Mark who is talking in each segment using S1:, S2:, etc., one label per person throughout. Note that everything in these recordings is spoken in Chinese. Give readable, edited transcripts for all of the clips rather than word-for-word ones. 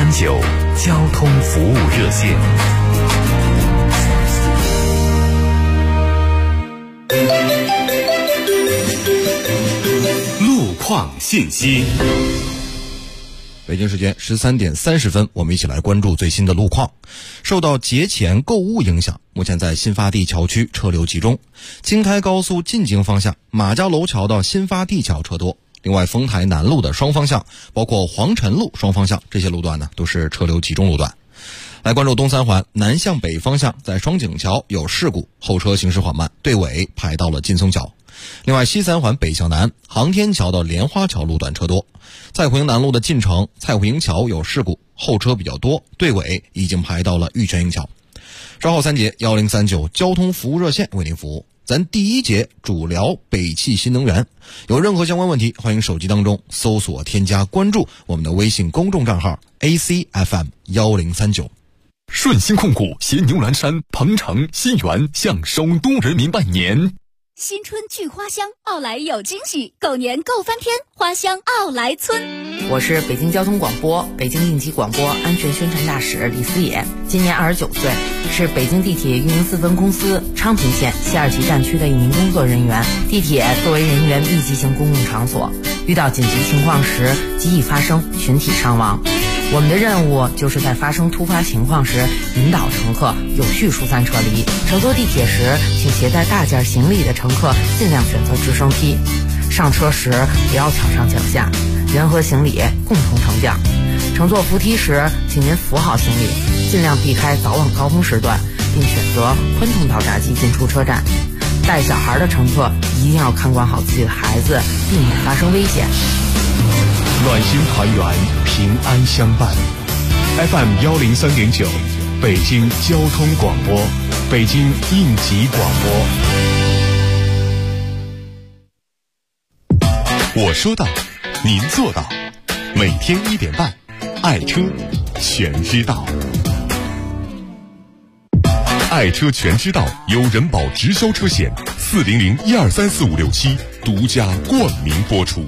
S1: 1039交通服务热线。路况信息。
S2: 北京时间13点30分，我们一起来关注最新的路况。受到节前购物影响，目前在新发地桥区车流集中，京开高速进京方向马家楼桥到新发地桥车多。另外，丰台南路的双方向，包括黄辰路双方向这些路段呢，都是车流集中路段。来关注东三环南向北方向，在双井桥有事故，后车行驶缓慢，队尾排到了劲松桥。另外，西三环北向南航天桥到莲花桥路段车多。蔡湖营南路的进城蔡湖营桥有事故，后车比较多，队尾已经排到了玉泉营桥。稍后3节1039交通服务热线为您服务。咱第1节主聊北汽新能源，有任何相关问题，欢迎手机当中搜索添加关注我们的微信公众账号 ACFM1039。
S1: 顺鑫控股携牛栏山、鹏城、新源向首都人民拜年。
S3: 新春聚花香，奥莱有惊喜，狗年够翻天，花香奥莱村。
S4: 我是北京交通广播北京应急广播安全宣传大使李思野，今年29岁，是北京地铁运营4分公司昌平线西二旗站区的一名工作人员。地铁作为人员密集型公共场所，遇到紧急情况时极易发生群体伤亡。我们的任务就是在发生突发情况时引导乘客有序疏散撤离。乘坐地铁时，请携带大件行李的乘客尽量选择直升梯。上车时不要抢上抢下，人和行李共同乘降。乘坐扶梯时，请您扶好行李，尽量避开早晚高峰时段，并选择宽通道闸机进出车站。带小孩的乘客一定要看管好自己的孩子，避免发生危险。
S1: 暖心团圆，平安相伴。FM 103.9，北京交通广播，北京应急广播。我说到，您做到。每天1点半，爱车全知道。爱车全知道由人保直销车险400-1234567独家冠名播出。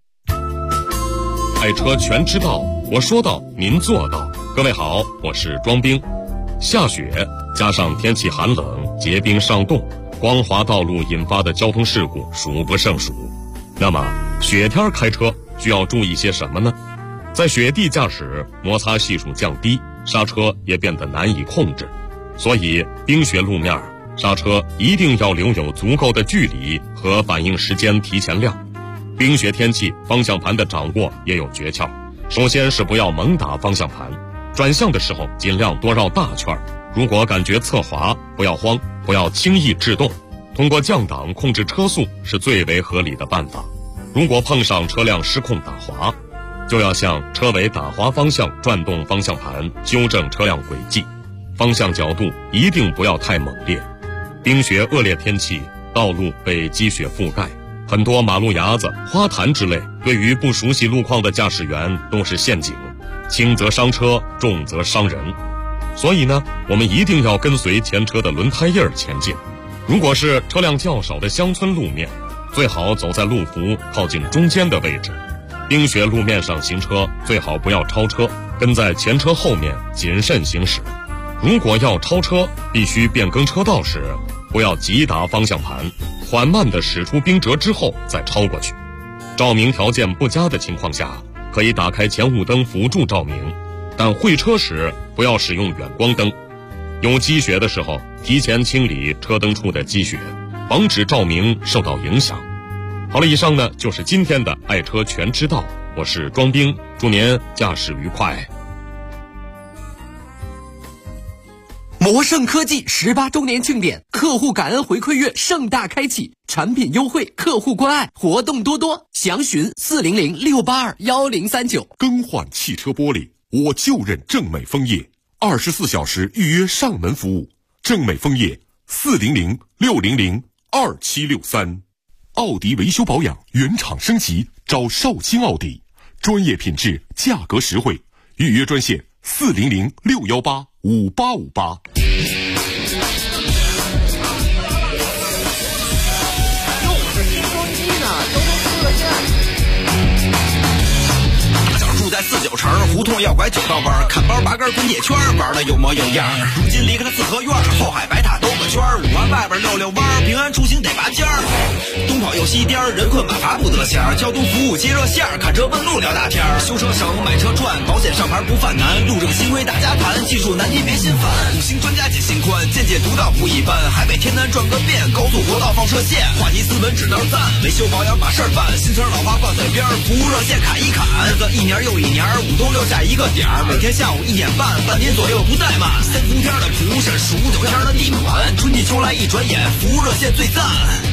S1: 爱车全知道，我说到，您做到。各位好，我是庄兵。下雪加上天气寒冷，结冰上冻，光滑道路引发的交通事故数不胜数。那么雪天开车需要注意些什么呢？在雪地驾驶，摩擦系数降低，刹车也变得难以控制，所以冰雪路面刹车一定要留有足够的距离和反应时间提前量。冰雪天气，方向盘的掌握也有诀窍。首先是不要猛打方向盘，转向的时候尽量多绕大圈。如果感觉侧滑，不要慌，不要轻易制动，通过降档控制车速是最为合理的办法。如果碰上车辆失控打滑，就要向车尾打滑方向转动方向盘，纠正车辆轨迹，方向角度一定不要太猛烈。冰雪恶劣天气，道路被积雪覆盖，很多马路牙子、花坛之类，对于不熟悉路况的驾驶员都是陷阱，轻则伤车，重则伤人。所以呢，我们一定要跟随前车的轮胎印前进。如果是车辆较少的乡村路面，最好走在路幅靠近中间的位置。冰雪路面上行车，最好不要超车，跟在前车后面谨慎行驶。如果要超车，必须变更车道时，不要急打方向盘，缓慢地驶出冰辙之后再超过去。照明条件不佳的情况下，可以打开前雾灯辅助照明，但会车时不要使用远光灯。有积雪的时候，提前清理车灯处的积雪，防止照明受到影响。好了，以上呢就是今天的爱车全知道，我是庄兵，祝您驾驶愉快。
S5: 摩盛科技18周年庆典，客户感恩回馈月盛大开启，产品优惠，客户关爱，活动多多，详询400-682-1039。
S1: 更换汽车玻璃，我就认正美枫叶，24小时预约上门服务。正美枫叶400-600-2763。奥迪维修保养原厂升级，找绍兴奥迪，专业品质，价格实惠。预约专线400-618-5858。
S5: 就是听收音机呢，交通服务热线。
S6: 想住在49城胡同要拐9道弯，看包拔根滚铁圈，玩的有模有样。如今离开了四合院，后海白塔兜个圈，5环外边溜溜弯，平安出行得拔尖儿。东跑又西颠，人困马乏不得闲，交通服务接热线，看车问路聊大天，修车省买车赚，保险上牌不犯难，路这个新规大家谈，技术难题别心烦。5星专家解心宽，见解独到不一般，海北天南转个遍，高速国道放射线，话题斯文只能赞，维修保养把事儿办，新车老花挂嘴边，服务热线砍一砍，日子一年又一年，5东6下一个点儿，每天下午1点半，半天左右不怠慢。3伏天的普审，15天的地暖，春季秋来一转眼，服务热线最赞。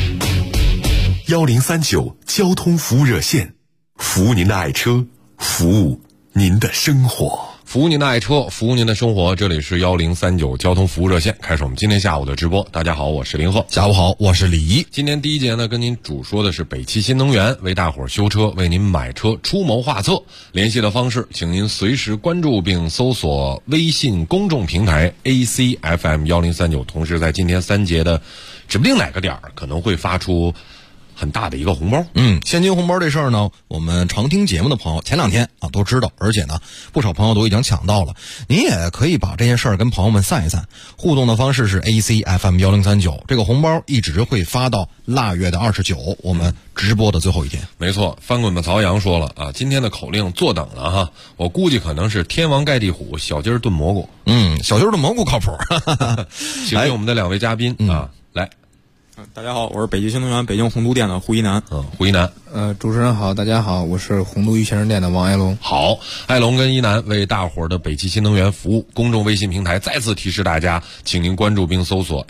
S7: 1039交通服务热线，服务您的爱车，服务您的生活。
S1: 服务您的爱车，服务您的生活。这里是1039交通服务热线，开始我们今天下午的直播。大家好，我是林鹤。
S2: 下午好，我是李一。
S1: 今天第一节呢，跟您主说的是北汽新能源为大伙儿修车，为您买车出谋划策。联系的方式，请您随时关注并搜索微信公众平台 ACFM1039，同时在今天3节的指不定哪个点儿可能会发出很大的一个红包。
S2: 现金红包这事儿呢，我们常听节目的朋友前2天啊都知道，而且呢不少朋友都已经抢到了。您也可以把这件事儿跟朋友们散一散。互动的方式是 ACFM1039，这个红包一直会发到腊月的29，我们直播的最后一天。
S1: 没错，翻滚吧曹阳说了啊，今天的口令坐等了哈，我估计可能是天王盖地虎，小鸡儿炖蘑菇。
S2: 小鸡儿炖蘑菇靠谱。
S1: 请进我们的2位嘉宾啊，来。
S8: 大家好，我是北汽新能源北京洪都店的胡一楠。
S1: 胡一楠。
S9: 主持人好，大家好，我是洪都玉先生店的王爱龙。
S1: 好，爱龙跟一楠为大伙儿的北汽新能源服务。公众微信平台再次提示大家，请您关注并搜索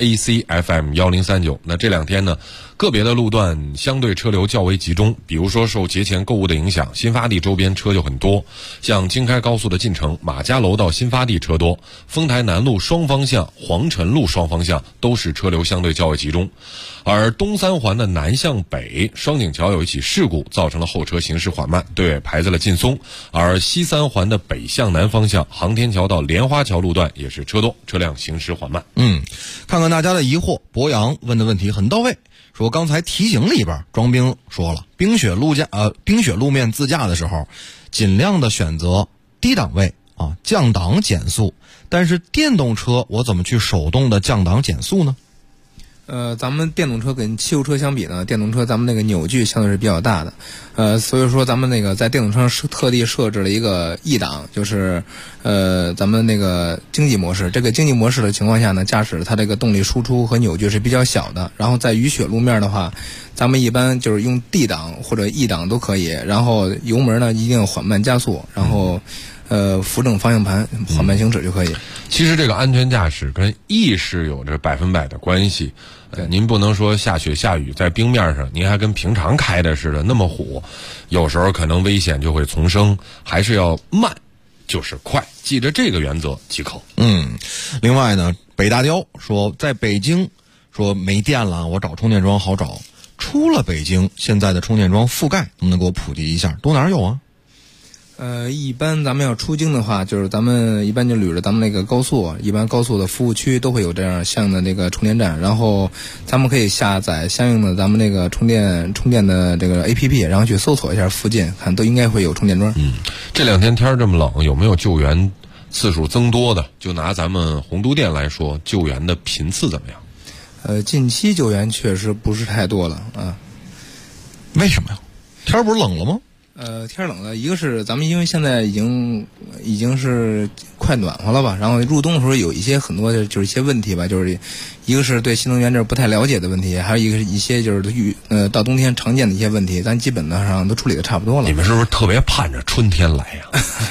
S1: ACFM1039。那这2天呢，个别的路段相对车流较为集中，比如说受节前购物的影响，新发地周边车就很多。像京开高速的进城，马家楼到新发地车多，丰台南路双方向、黄辰路双方向都是车流相对较为集中。而东3环的南向北双井桥有一起事故，造成了后车行驶缓慢，对尾排在了劲松。而西3环的北向南方向航天桥到莲花桥路段也是车多，车辆行驶缓慢。
S2: 看看大家的疑惑，博洋问的问题很到位，说刚才提醒里边庄兵说了，冰雪路面自驾的时候尽量的选择低档位啊，降档减速。但是电动车我怎么去手动的降档减速呢？
S9: 咱们电动车跟汽油车相比呢，电动车咱们那个扭矩相对是比较大的，所以说咱们那个在电动车上特地设置了一个 E 档，就是咱们那个经济模式。这个经济模式的情况下呢，驾驶它这个动力输出和扭矩是比较小的。然后在雨雪路面的话，咱们一般就是用 D 档或者 E 档都可以，然后油门呢一定要缓慢加速，然后扶正方向盘缓慢行驶就可以。
S1: 其实这个安全驾驶跟意识有着100%的关系。您不能说下雪下雨在冰面上您还跟平常开的似的那么虎，有时候可能危险就会丛生，还是要慢就是快，记着这个原则即可。
S2: 另外呢，北大雕说在北京说没电了，我找充电桩好找，出了北京现在的充电桩覆盖能不能给我普及一下，都哪儿有啊？
S9: 一般咱们要出京的话，就是咱们一般就捋着咱们那个高速，一般高速的服务区都会有这样相应的那个充电站，然后咱们可以下载相应的咱们那个充电的这个 APP， 然后去搜索一下附近，看都应该会有充电桩。
S1: 这2天天这么冷，有没有救援次数增多的？就拿咱们洪都店来说，救援的频次怎么样？
S9: 近期救援确实不是太多了啊。
S2: 为什么呀？天不是冷了吗？
S9: 天冷了，一个是咱们因为现在已经是快暖和了吧，然后入冬的时候有很多就是一些问题吧，就是一个是对新能源这不太了解的问题，还有一些就是到冬天常见的一些问题，咱基本上都处理的差不多了。
S1: 你们是不是特别盼着春天来呀？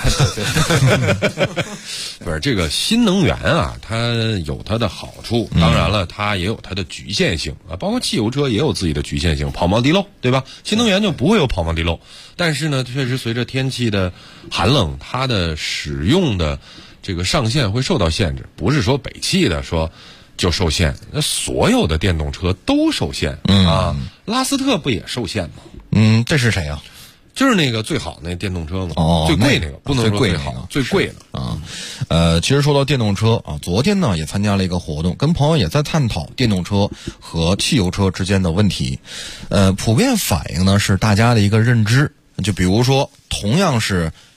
S1: 不是，这个新能源啊，它有它的好处，当然了，它也有它的局限性啊，包括汽油车也有自己的局限性，跑冒滴漏，对吧？新能源就不会有跑冒滴漏。但是呢，确实随着天气的寒冷，它的使用的这个上限会受到限制，不是说北汽的说就受限，那所有的电动车都受限啊。拉斯特不也受限吗？
S2: 这是谁呀？
S1: 就是那个最好那电动车嘛，最贵那个，不能说最好，最贵的
S2: 啊。其实说到电动车啊，昨天呢也参加了一个活动，跟朋友也在探讨电动车和汽油车之间的问题。普遍反映呢是大家的一个认知，就比如说同样是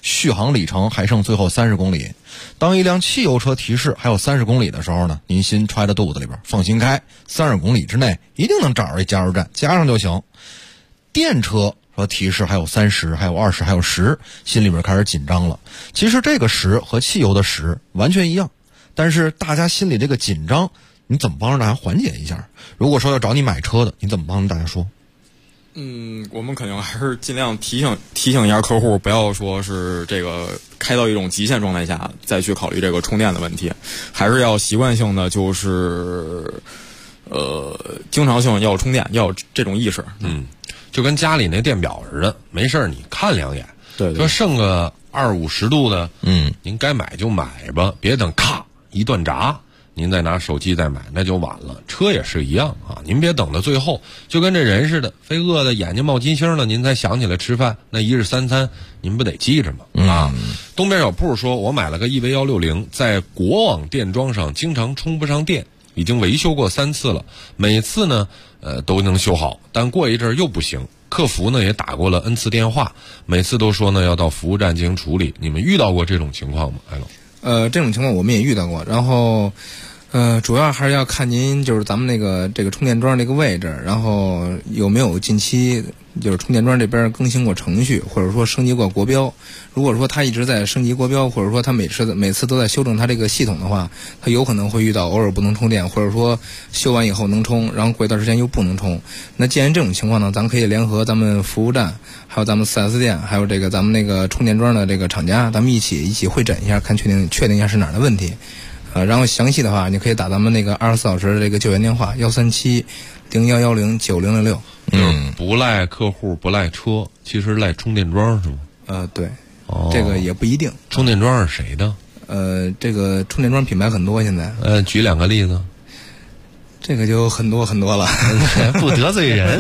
S2: 续航里程还剩最后30公里。当一辆汽油车提示还有30公里的时候呢，您心揣在肚子里边，放心开，30公里之内一定能找着一加油站，加上就行。电车说提示还有30，还有20，还有10，心里边开始紧张了。其实这个10和汽油的10完全一样，但是大家心里这个紧张，你怎么帮着大家缓解一下？如果说要找你买车的，你怎么帮大家说？
S8: 我们肯定还是尽量提醒一下客户，不要说是这个开到一种极限状态下再去考虑这个充电的问题，还是要习惯性的就是经常性要充电，要有这种意识。
S10: 就跟家里那电表似的，没事你看两眼，
S8: 对，
S10: 说剩个20-50度的，您该买就买吧，别等咔一断闸，您再拿手机再买那就晚了。车也是一样啊，您别等到最后，就跟这人似的，非饿得眼睛冒金星了，您才想起来吃饭，那一日三餐您不得记着吗？东边小铺说，我买了个EV160，在国网电桩上经常充不上电，已经维修过3次了，每次呢都能修好，但过一阵又不行。客服呢也打过了 N 次电话，每次都说呢要到服务站进行处理。你们遇到过这种情况吗？艾龙？
S9: 这种情况我们也遇到过，然后主要还是要看您就是咱们这个充电桩这个位置，然后有没有近期就是充电桩这边更新过程序，或者说升级过国标。如果说它一直在升级国标，或者说它每次都在修正它这个系统的话，它有可能会遇到偶尔不能充电，或者说修完以后能充，然后过一段时间又不能充。那既然这种情况呢，咱们可以联合咱们服务站，还有咱们 4S 店，还有咱们那个充电桩的这个厂家，咱们一起会诊一下，看确定一下是哪儿的问题。然后详细的话，你可以打咱们那个24小时的这个救援电话137-0110-9066。
S10: 不赖客户，不赖车，其实赖充电桩是吗？
S9: 对，这个也不一定。
S10: 充电桩是谁的？
S9: 这个充电桩品牌很多，现在。
S10: 举2个例子。
S9: 这个就很多了，
S10: 不得罪人。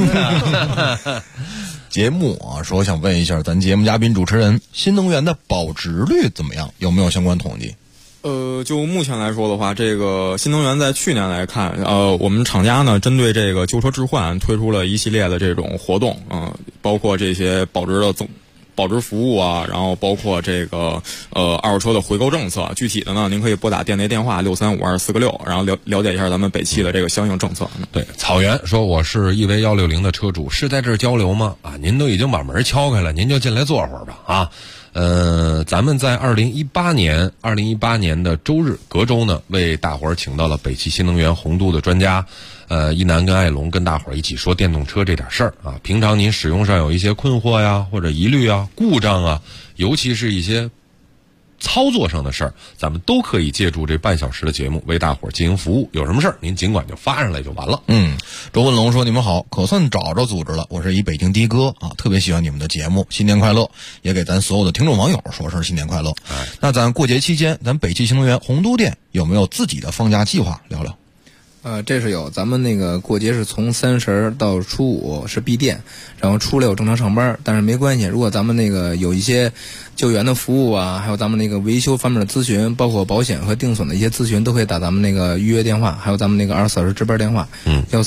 S2: 节目说我想问一下咱节目嘉宾主持人，新能源的保值率怎么样？有没有相关统计？
S8: 就目前来说的话，这个新能源在去年来看，我们厂家呢针对这个旧车置换推出了一系列的这种活动，包括这些保值服务啊，然后包括这个二手车的回购政策。具体的呢，您可以拨打店内电话6352446，然后了解一下咱们北汽的这个相应政策。
S10: 对，草原说我是EV160的车主，是在这儿交流吗？您都已经把门敲开了，您就进来坐会儿吧啊。咱们在2018年的周日隔周呢，为大伙儿请到了北汽新能源红都的专家，一南跟艾龙跟大伙儿一起说电动车这点事儿啊。平常您使用上有一些困惑呀，或者疑虑啊、故障啊，尤其是一些操作上的事儿，咱们都可以借助这半小时的节目为大伙儿进行服务。有什么事儿您尽管就发上来就完了。
S2: 周文龙说，你们好，可算找着组织了，我是一北京的哥啊，特别喜欢你们的节目，新年快乐，也给咱所有的听众网友说声新年快乐。那咱过节期间，咱北汽新能源红都店有没有自己的放假计划？聊聊。
S9: 这是有，咱们那个过节是从30到初5是闭店，然后初6正常上班。但是没关系，如果咱们那个有一些救援的服务啊，还有咱们那个维修方面的咨询，包括保险和定损的一些咨询，都可以打咱们那个预约电话，还有咱们那个24小时值班电话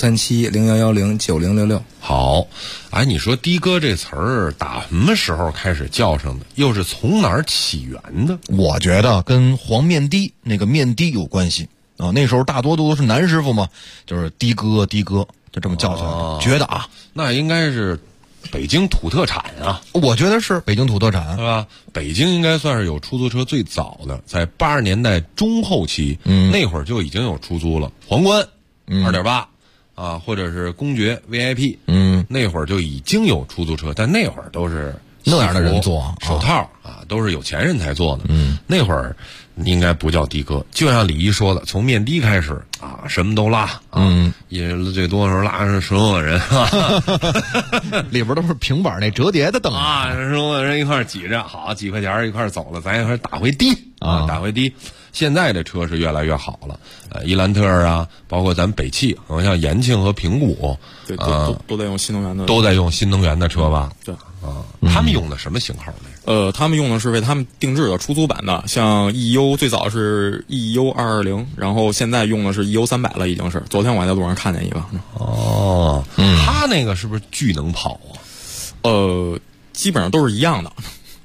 S9: 137-0110-9066。
S10: 好，你说的哥这词儿打什么时候开始叫上的？又是从哪儿起源的？
S2: 我觉得跟黄面的那个面的有关系。那时候大多都是男师傅嘛，就是的哥，就这么叫起来的。觉得
S10: 那应该是北京土特产啊。
S2: 我觉得是北京土特产，
S10: 是吧？北京应该算是有出租车最早的，在80年代中后期，那会儿就已经有出租了。皇冠2.8啊，或者是公爵 VIP，那会儿就已经有出租车，但那会儿都是
S2: 那样的人做
S10: 手套啊，都是有钱人才做的。那会儿应该不叫的哥，就像李一说的，从面的开始啊，什么都拉也最多的时候拉是10多个人
S2: 里边都是平板那折叠的凳
S10: 啊，10多个人一块挤着，好几块钱一块走了，咱一块打回的打回的。现在的车是越来越好了，伊兰特啊，包括咱北汽，好像延庆和平谷，
S8: 对，都在用新能源的，
S10: 都在用新能源的车吧？
S8: 对
S10: 他们用的什么型号的？
S8: 他们用的是为他们定制的出租版的，像 EU 最早是 EU 220，然后现在用的是 EU 300了，已经是。昨天我还在路上看见一个。
S10: 他那个是不是巨能跑啊？
S8: 基本上都是一样的。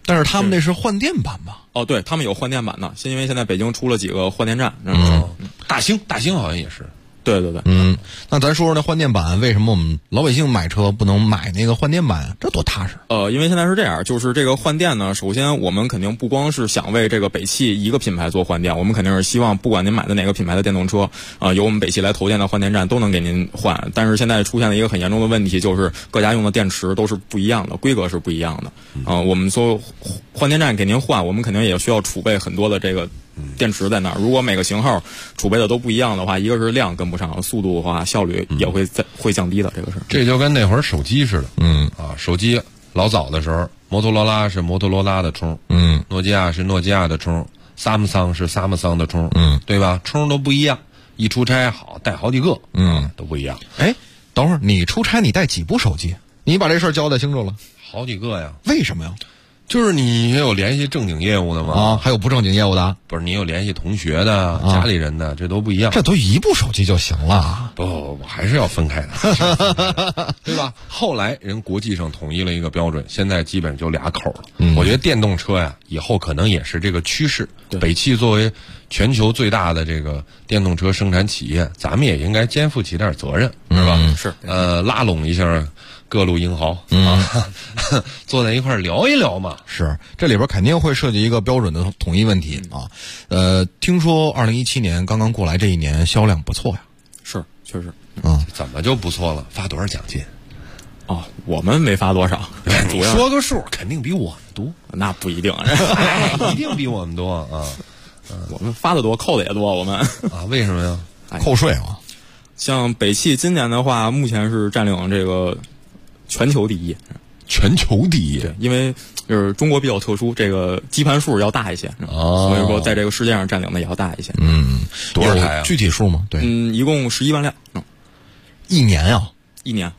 S2: 但是他们那是换电版吧？
S8: 哦，对，他们有换电版的，因为现在北京出了几个换电站。
S10: 大兴好像也是。
S8: 对对对，
S2: 那咱说说那换电版，为什么我们老百姓买车不能买那个换电版？这多踏实。
S8: 因为现在是这样，就是这个换电呢，首先我们肯定不光是想为这个北汽一个品牌做换电，我们肯定是希望不管您买的哪个品牌的电动车，由我们北汽来投电的换电站都能给您换。但是现在出现了一个很严重的问题，就是各家用的电池都是不一样的，规格是不一样的。我们说换电站给您换，我们肯定也需要储备很多的这个电池在那儿。如果每个型号储备的都不一样的话，一个是量跟不上，速度的话效率也会降低的。这个是
S10: 这就跟那会儿手机似的，手机老早的时候，摩托罗拉是摩托罗拉的充，诺基亚是诺基亚的充，萨姆桑是萨姆桑的充，对吧？充都不一样，一出差好带好几个，都不一样。
S2: 哎，等会儿你出差你带几部手机？你把这事儿交代清楚了。
S10: 好几个呀。
S2: 为什么呀？
S10: 就是你也有联系正经业务的吗？
S2: 还有不正经业务的？
S10: 不是，你有联系同学的、家里人的，这都不一样。
S2: 这都一部手机就行了。
S10: 不，还是要分开的，对吧？后来人国际上统一了一个标准，现在基本就俩口了。我觉得电动车呀，以后可能也是这个趋势。北汽作为全球最大的这个电动车生产企业，咱们也应该肩负起点责任，是吧？
S8: 是。
S10: 拉拢一下各路英豪坐在一块聊一聊嘛。
S2: 是，这里边肯定会涉及一个标准的统一问题啊。听说2017年刚刚过来这一年销量不错呀。
S8: 是，确实。
S10: 怎么就不错了？发多少奖金？
S8: 我们没发多少。
S10: 你说个数，肯定比我们多。
S8: 那不一定，
S10: 一定比我们多啊。
S8: 我们发的多，扣的也多。我们
S10: 为什么呀？
S2: 扣税啊。
S8: 像北汽今年的话，目前是占领这个全球第一。
S10: 全球第一。
S8: 对，因为就是中国比较特殊，这个基盘数要大一些，所以说在这个世界上占领的也要大一些。
S10: 多少台啊？
S2: 具体数吗？对，
S8: 一共11万辆。
S2: 一年啊？
S8: 一年。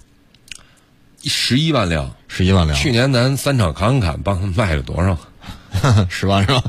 S10: 11万辆。
S2: 11万辆。
S10: 去年咱3场侃侃帮他们卖了多少
S2: ？10万是吧？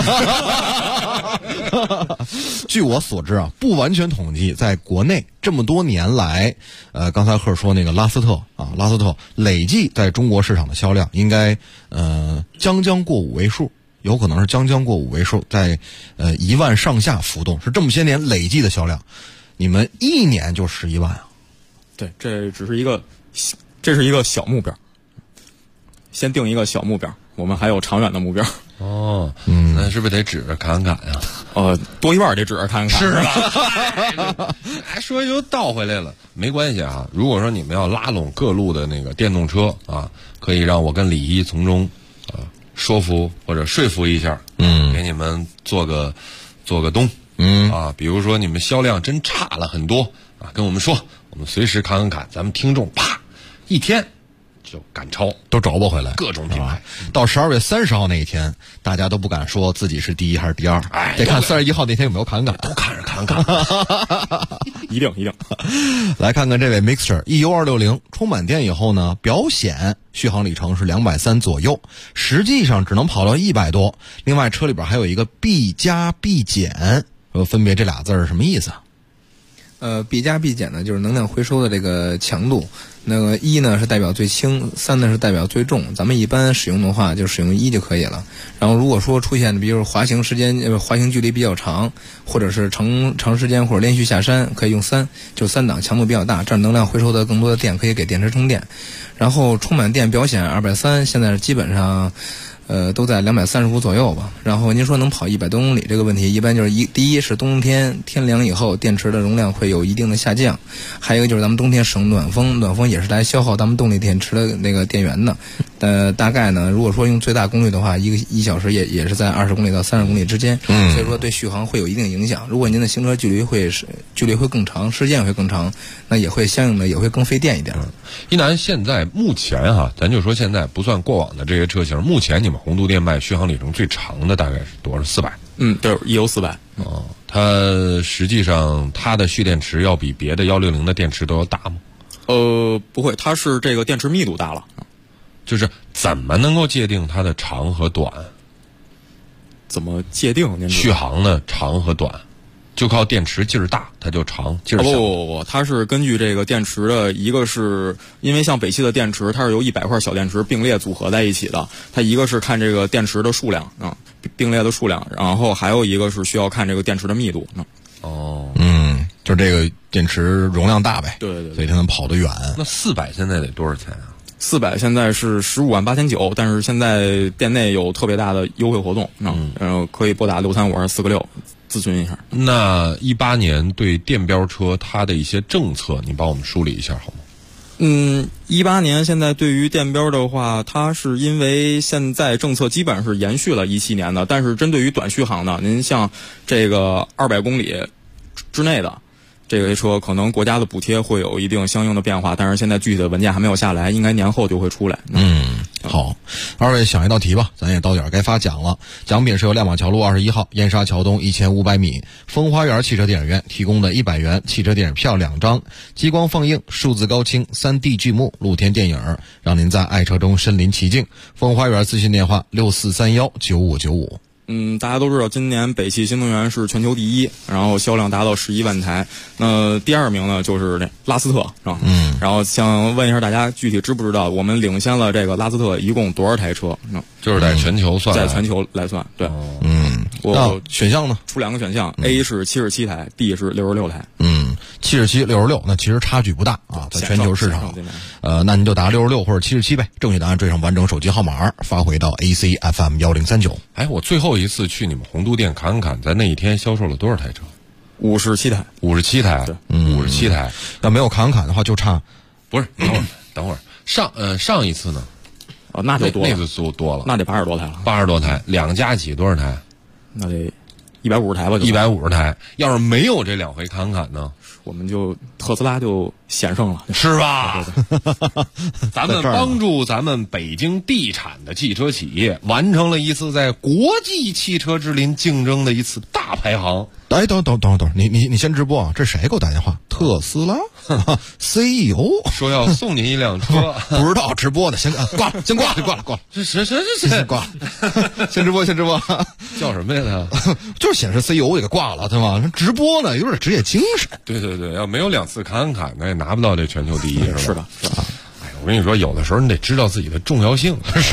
S2: 据我所知啊，不完全统计，在国内这么多年来，刚才赫说那个拉斯特累计在中国市场的销量应该将过5位数，有可能是将过5位数，在1万上下浮动，是这么些年累计的销量。你们一年就11万啊？
S8: 对，这是一个小目标，先定一个小目标，我们还有长远的目标。
S10: 那是不是得指着侃侃呀？
S8: 多一半得指着侃侃，
S10: 是吧？说又倒回来了，没关系啊。如果说你们要拉拢各路的那个电动车啊，可以让我跟李一从中说服或者说服一下，给你们做个东，比如说你们销量真差了很多啊，跟我们说，我们随时侃，咱们听众啪一天就赶超，
S2: 都找不回来。
S10: 各种品牌，
S2: 到12月30号那一天，大家都不敢说自己是第一还是第二，得看31号那天有没有侃侃，
S10: 都看着侃，
S8: 一定。
S2: 来看看这位 Mixer EU260 充满电以后呢，表显续航里程是230左右，实际上只能跑到100多。另外车里边还有一个 B 加 B 减，分别这俩字是什么意思啊
S9: ？B 加 B 减呢，就是能量回收的这个强度。那个1呢是代表最轻，3呢是代表最重。咱们一般使用的话，就使用1就可以了。然后如果说出现比如滑行距离比较长，或者是长时间或者连续下山，可以用3，就3档，强度比较大，这样能量回收的更多的电可以给电池充电。然后充满电表显230，现在基本上都在235左右吧。然后您说能跑100多公里这个问题，一般就是第一是冬天天凉以后，电池的容量会有一定的下降；还有一个就是咱们冬天使用暖风也是来消耗咱们动力电池的那个电源的。大概呢，如果说用最大功率的话，一小时也是在20公里到30公里之间，所以说对续航会有一定影响。如果您的行车距离会更长，时间也会更长，那也会相应的也会更费电一点。
S10: 一南现在目前咱就说现在不算过往的这些车型，目前你们红都电麦续航里程最长的大概是多少？400。
S8: 对，1.400。
S10: 它实际上它的蓄电池要比别的160的电池都要大吗？
S8: 不会，它是这个电池密度大了。
S10: 就是怎么能够界定它的长和短？
S8: 怎么界定？
S10: 续航的长和短， 就靠电池劲儿大，它就长劲儿小。
S8: 不，它是根据这个电池的一个是因为像北汽的电池，它是由100块小电池并列组合在一起的，它一个是看这个电池的数量啊，并列的数量，然后还有一个是需要看这个电池的密度。
S2: 就这个电池容量大呗，
S8: 对，
S2: 所以它能跑得远。
S10: 那400现在得多少钱啊
S8: ？400现在是158900，但是现在店内有特别大的优惠活动，然后可以拨打6352446咨询一下。
S10: 那18年对电标车它的一些政策，你帮我们梳理一下好吗
S8: ？18年现在对于电标的话，它是因为现在政策基本是延续了17年的，但是针对于短续航的，您像这个200公里之内的这个车，可能国家的补贴会有一定相应的变化，但是现在具体的文件还没有下来，应该年后就会出来。
S2: 好，二位想一道题吧，咱也到点该发奖了。奖品是由亮马桥路21号燕莎桥东1500米风花园汽车电影院提供的100元汽车电影票2张，激光放映、数字高清、3D 剧目、露天电影，让您在爱车中身临其境。风花园咨询电话64319595。
S8: 大家都知道今年北汽新能源是全球第一，然后销量达到11万台。那第2名呢就是那拉斯特啊。然后想问一下大家具体知不知道我们领先了这个拉斯特一共多少台车？
S10: 就是在全球算，
S8: 在全球来算，对。
S2: 我选项呢？
S8: 出2个选项，A 是77台，B 是66台。
S2: 77、66，那其实差距不大啊，在全球市场。那您就答66或者77呗。正确答案缀上完整手机号码，发回到 AC FM 1039。
S10: 哎，我最后一次去你们洪都店侃侃，在那一天销售了多少台车
S8: ？57台。
S10: 57台，对，57台。
S2: 要没有侃侃的话，就差。
S10: 不是，等会儿，上一次呢？
S8: 那就多了，
S10: 那次多了，
S8: 那得80多台了。
S10: 80多台，2加起多少台？
S8: 那得150台吧
S10: ，150台。要是没有这2回侃侃呢，
S8: 我们就特斯拉就险胜了，
S10: 是吧？
S8: 对
S10: 咱们帮助咱们北京地产的汽车企业完成了一次在国际汽车之林竞争的一次大排行。
S2: 哎，等会儿，你先直播啊！这谁给我打电话？特斯拉CEO
S10: 说要送您一辆车，
S2: 不知道直播的，先挂了。
S10: 这谁
S2: 挂了？先直播，
S10: 叫什么呀？他
S2: 就是显示 CEO 给挂了，对吧？直播呢，有点职业精神。
S10: 对，要没有2次侃侃，那也拿不到这全球第一，
S8: 是吧？
S10: 我跟你说，有的时候你得知道自己的重要性。
S2: 是，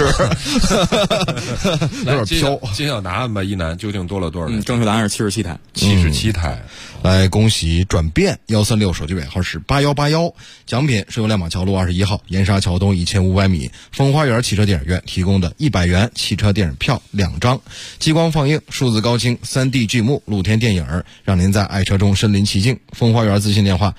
S2: 有点飘。
S10: 揭晓答案吧，一楠，究竟多了多少台？
S8: 正确答案是77台。
S10: 77台。
S2: 来，恭喜转变136，手机尾号是8181。奖品是由亮马桥路21号燕莎桥东1500米风花园汽车电影院提供的100元汽车电影票2张，激光放映、数字高清、3D 剧目、露天电影，让您在爱车中身临其境。风花园咨询电话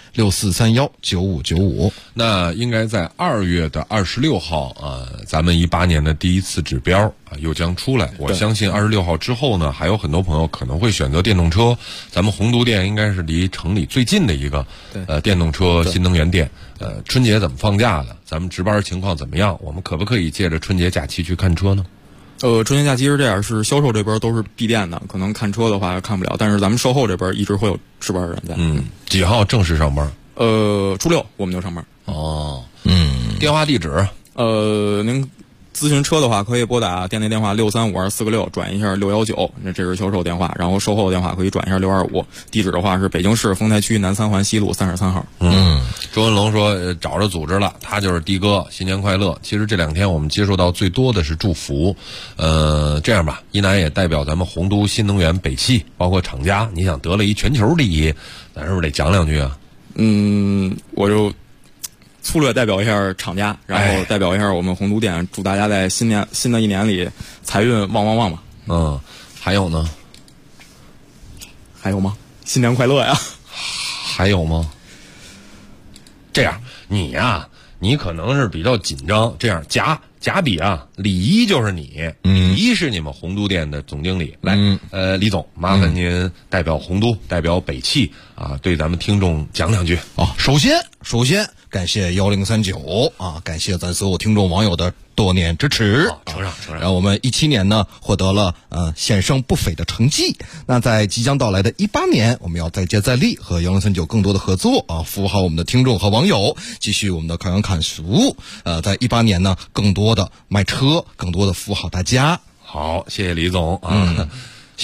S2: 64319595。
S10: 那应该在2月26号咱们18年的第一次指标又将出来。我相信26号之后呢，还有很多朋友可能会选择电动车。咱们洪都店应该是离城里最近的一个电动车新能源店。春节怎么放假的？咱们值班情况怎么样？我们可不可以借着春节假期去看车呢？
S8: 春节假期是这样，是销售这边都是闭店的，可能看车的话看不了，但是咱们售后这边一直会有值班人在。
S10: 几号正式上班？
S8: 初6我们就上班。
S10: 电话地址？
S8: 您咨询车的话，可以拨打店内电话6352446，转一下619，这是销售电话。然后售后的电话可以转一下625。地址的话是北京市丰台区南3环西路33号。
S10: 周文龙说找着组织了，他就是的哥，新年快乐。其实这2天我们接受到最多的是祝福。这样吧，一楠也代表咱们洪都新能源北汽，包括厂家，你想得了一全球第一，咱是不是得讲2句啊？
S8: 我就粗略代表一下厂家，然后代表一下我们洪都店，祝大家在新的一年里财运旺旺旺吧。
S10: 还有呢？
S8: 还有吗？新年快乐呀！
S10: 还有吗？这样，你可能是比较紧张。这样，甲比李一就是你，李一是你们洪都店的总经理。来，李总，麻烦您代表洪都，代表北汽对咱们听众讲2句。
S2: 首先感谢1039感谢咱所有听众网友的多年支持。
S10: 承让。
S2: 然后我们17年呢获得了险胜不菲的成绩。那在即将到来的18年，我们要再接再厉，和1039更多的合作服务好我们的听众和网友，继续我们的侃侃侃熟。在18年呢，更多的卖车，更多的服务好大家。
S10: 好，谢谢李总
S2: 行吗？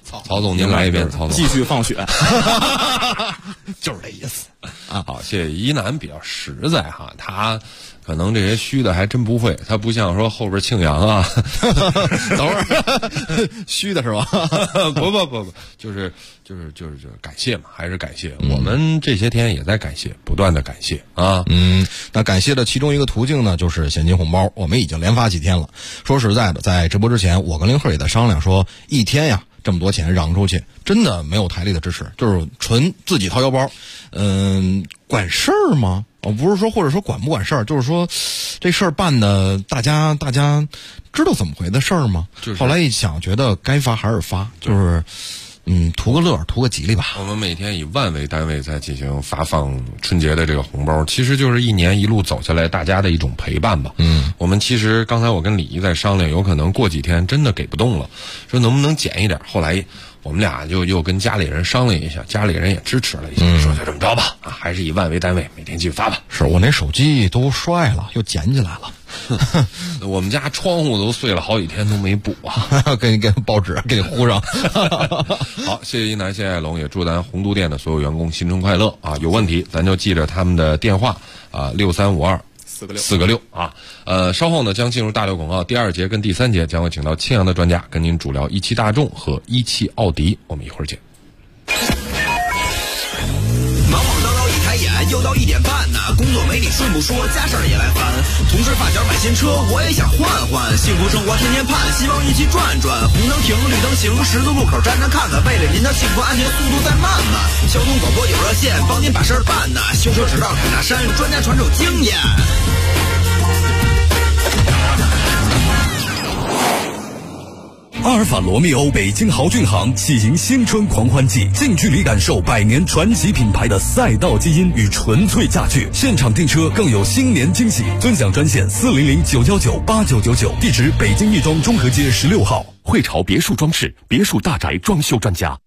S10: 曹总您来一遍，曹总
S8: 继续放血，
S2: 就是这意思
S10: 啊。好，谢谢一楠比较实在哈，他可能这些虚的还真不会，他不像说后边庆阳啊，
S2: 等会儿虚的是吧？
S10: 不，就是感谢嘛，还是感谢。我们这些天也在感谢，不断的感谢啊。
S2: 那感谢的其中一个途径呢，就是现金红包。我们已经连发几天了。说实在的，在直播之前，我跟林鹤也在商量说，一天呀这么多钱让出去，真的没有台里的支持，就是纯自己掏腰包。管事儿吗？我不是说或者说管不管事儿，就是说这事儿办的大家知道怎么回的事儿吗？后来一想，觉得该发还是发，就是图个乐，图个吉利吧。
S10: 我们每天以万为单位在进行发放春节的这个红包，其实就是一年一路走下来大家的一种陪伴吧。我们其实刚才我跟李姨在商量，有可能过几天真的给不动了，说能不能减一点。后来我们俩就又跟家里人商量一下，家里人也支持了一下，说就这么着吧，还是以万为单位，每天继续发吧。
S2: 是我那手机都摔了，又捡起来了。
S10: 我们家窗户都碎了好几天都没补啊，
S2: 给报纸给你糊上。
S10: 好，谢谢一楠，谢谢爱龙，也祝咱洪都店的所有员工新春快乐啊！有问题咱就记着他们的电话啊，6352-4个6啊。稍后呢将进入大刘广告，第2节跟第3节将会请到庆阳的专家跟您主聊17大众和17奥迪，我们一会儿见。
S6: 忙忙叨叨一开眼，又到1点半呢，工作没你顺不说，家事儿也来烦。同事发小买新车，我也想换换，幸福生活天天盼，希望一起转转。红灯停，绿灯行，十字路口站站看看，为了您的幸福安全，速度再慢慢。交通广播有热线，帮您把事儿办呢。修车直到砍大山，专家传授经验。
S11: 阿尔法罗密欧北京豪骏行喜迎新春狂欢季，近距离感受100年传奇品牌的赛道基因与纯粹驾趣，现场订车更有新年惊喜，尊享专线400-919-8999，地址北京亦庄中和街16号。
S12: 汇潮别墅装饰，别墅大宅装修专家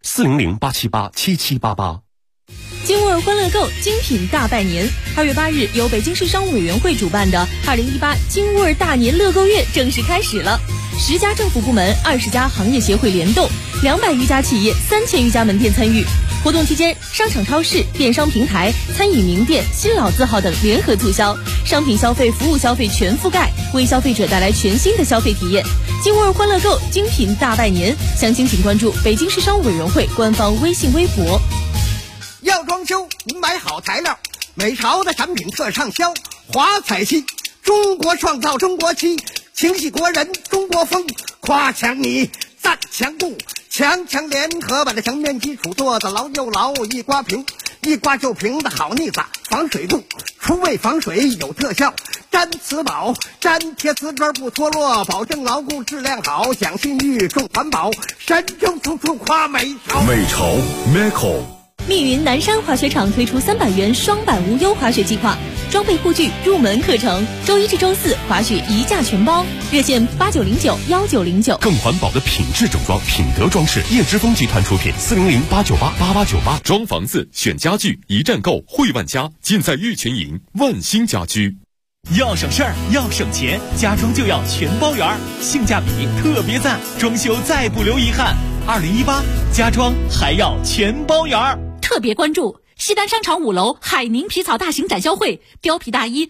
S12: ，400-878-7788。
S13: 金沃尔欢乐购精品大拜年，2月8日由北京市商务委员会主办的2018金沃尔大年乐购月正式开始了。10家政府部门、20家行业协会联动，200余家企业、3000余家门店参与。活动期间，商场、超市、电商平台、餐饮名店、新老字号等联合促销，商品消费、服务消费全覆盖，为消费者带来全新的消费体验。金沃尔欢乐购精品大拜年，详情请关注北京市商务委员会官方微信微博。
S14: 要装修，您买好材料，美潮的产品特畅销，华彩漆，中国创造中国漆，情系国人中国风，夸墙你赞墙固，强联合把这墙面基础做得牢又牢，一刮平，一刮就平的好腻子，防水度，除味防水有特效，粘瓷宝，粘贴瓷砖不脱落，保证牢固质量好，讲信誉重环保，神州处处夸美潮。
S11: 美潮 Meco。
S13: 密云南山滑雪场推出300元双板无忧滑雪计划，装备护具、入门课程，周一至周四滑雪一价全包，热线8909-1909。
S12: 更环保的品质整装，品德装饰，叶之峰集团出品，400-898-8898。装房子、选家具，一站购，汇万家，尽在玉群营万兴家居。
S15: 要省事儿，要省钱，家装就要全包圆，性价比特别赞，装修再不留遗憾。2018家装还要全包圆。
S16: 特别关注西单商场5楼海宁皮草大型展销会，貂皮大衣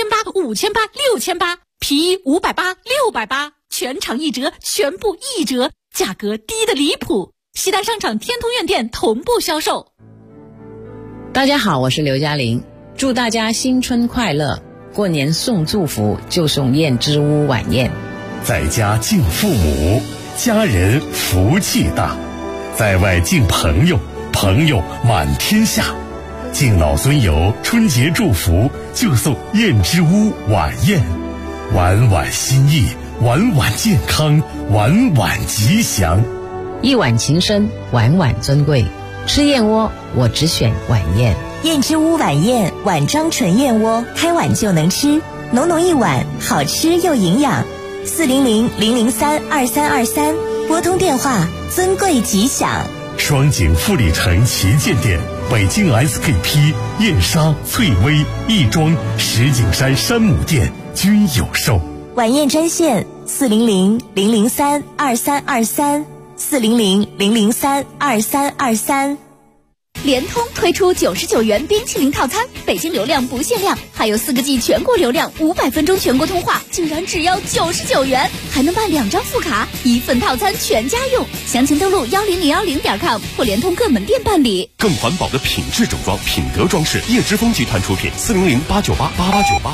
S16: 3800、5800、6800，皮衣580、680，全场1折，全部1折，价格低得离谱。西单商场天通苑店同步销售。
S4: 大家好，我是刘嘉玲，祝大家新春快乐。过年送祝福就送燕之屋晚宴，
S11: 在家敬父母，家人福气大；在外敬朋友，朋友满天下。敬老尊友，春节祝福就送燕之屋晚宴，晚晚心意，晚晚健康，晚晚吉祥。
S4: 一碗情深，晚晚尊贵。吃燕窝，我只选晚宴。
S17: 燕之屋晚宴，碗装纯燕窝，开碗就能吃，浓浓一碗，好吃又营养。400-003-2323，拨通电话，尊贵吉祥。
S11: 双井富力城旗舰店，北京 SKP、燕莎、翠微、亦庄、石景山山姆店均有售。
S17: 晚宴专线400-003-2323。 400-003-2323。
S3: 联通推出99元冰淇淋套餐，北京流量不限量，还有4个G 全国流量，500分钟全国通话，竟然只要99元，还能办2张副卡，1份套餐全家用。详情登录10010.com或联通各门店办理。
S12: 更环保的品质整装，品德装饰，叶之峰集团出品，400-898-8898。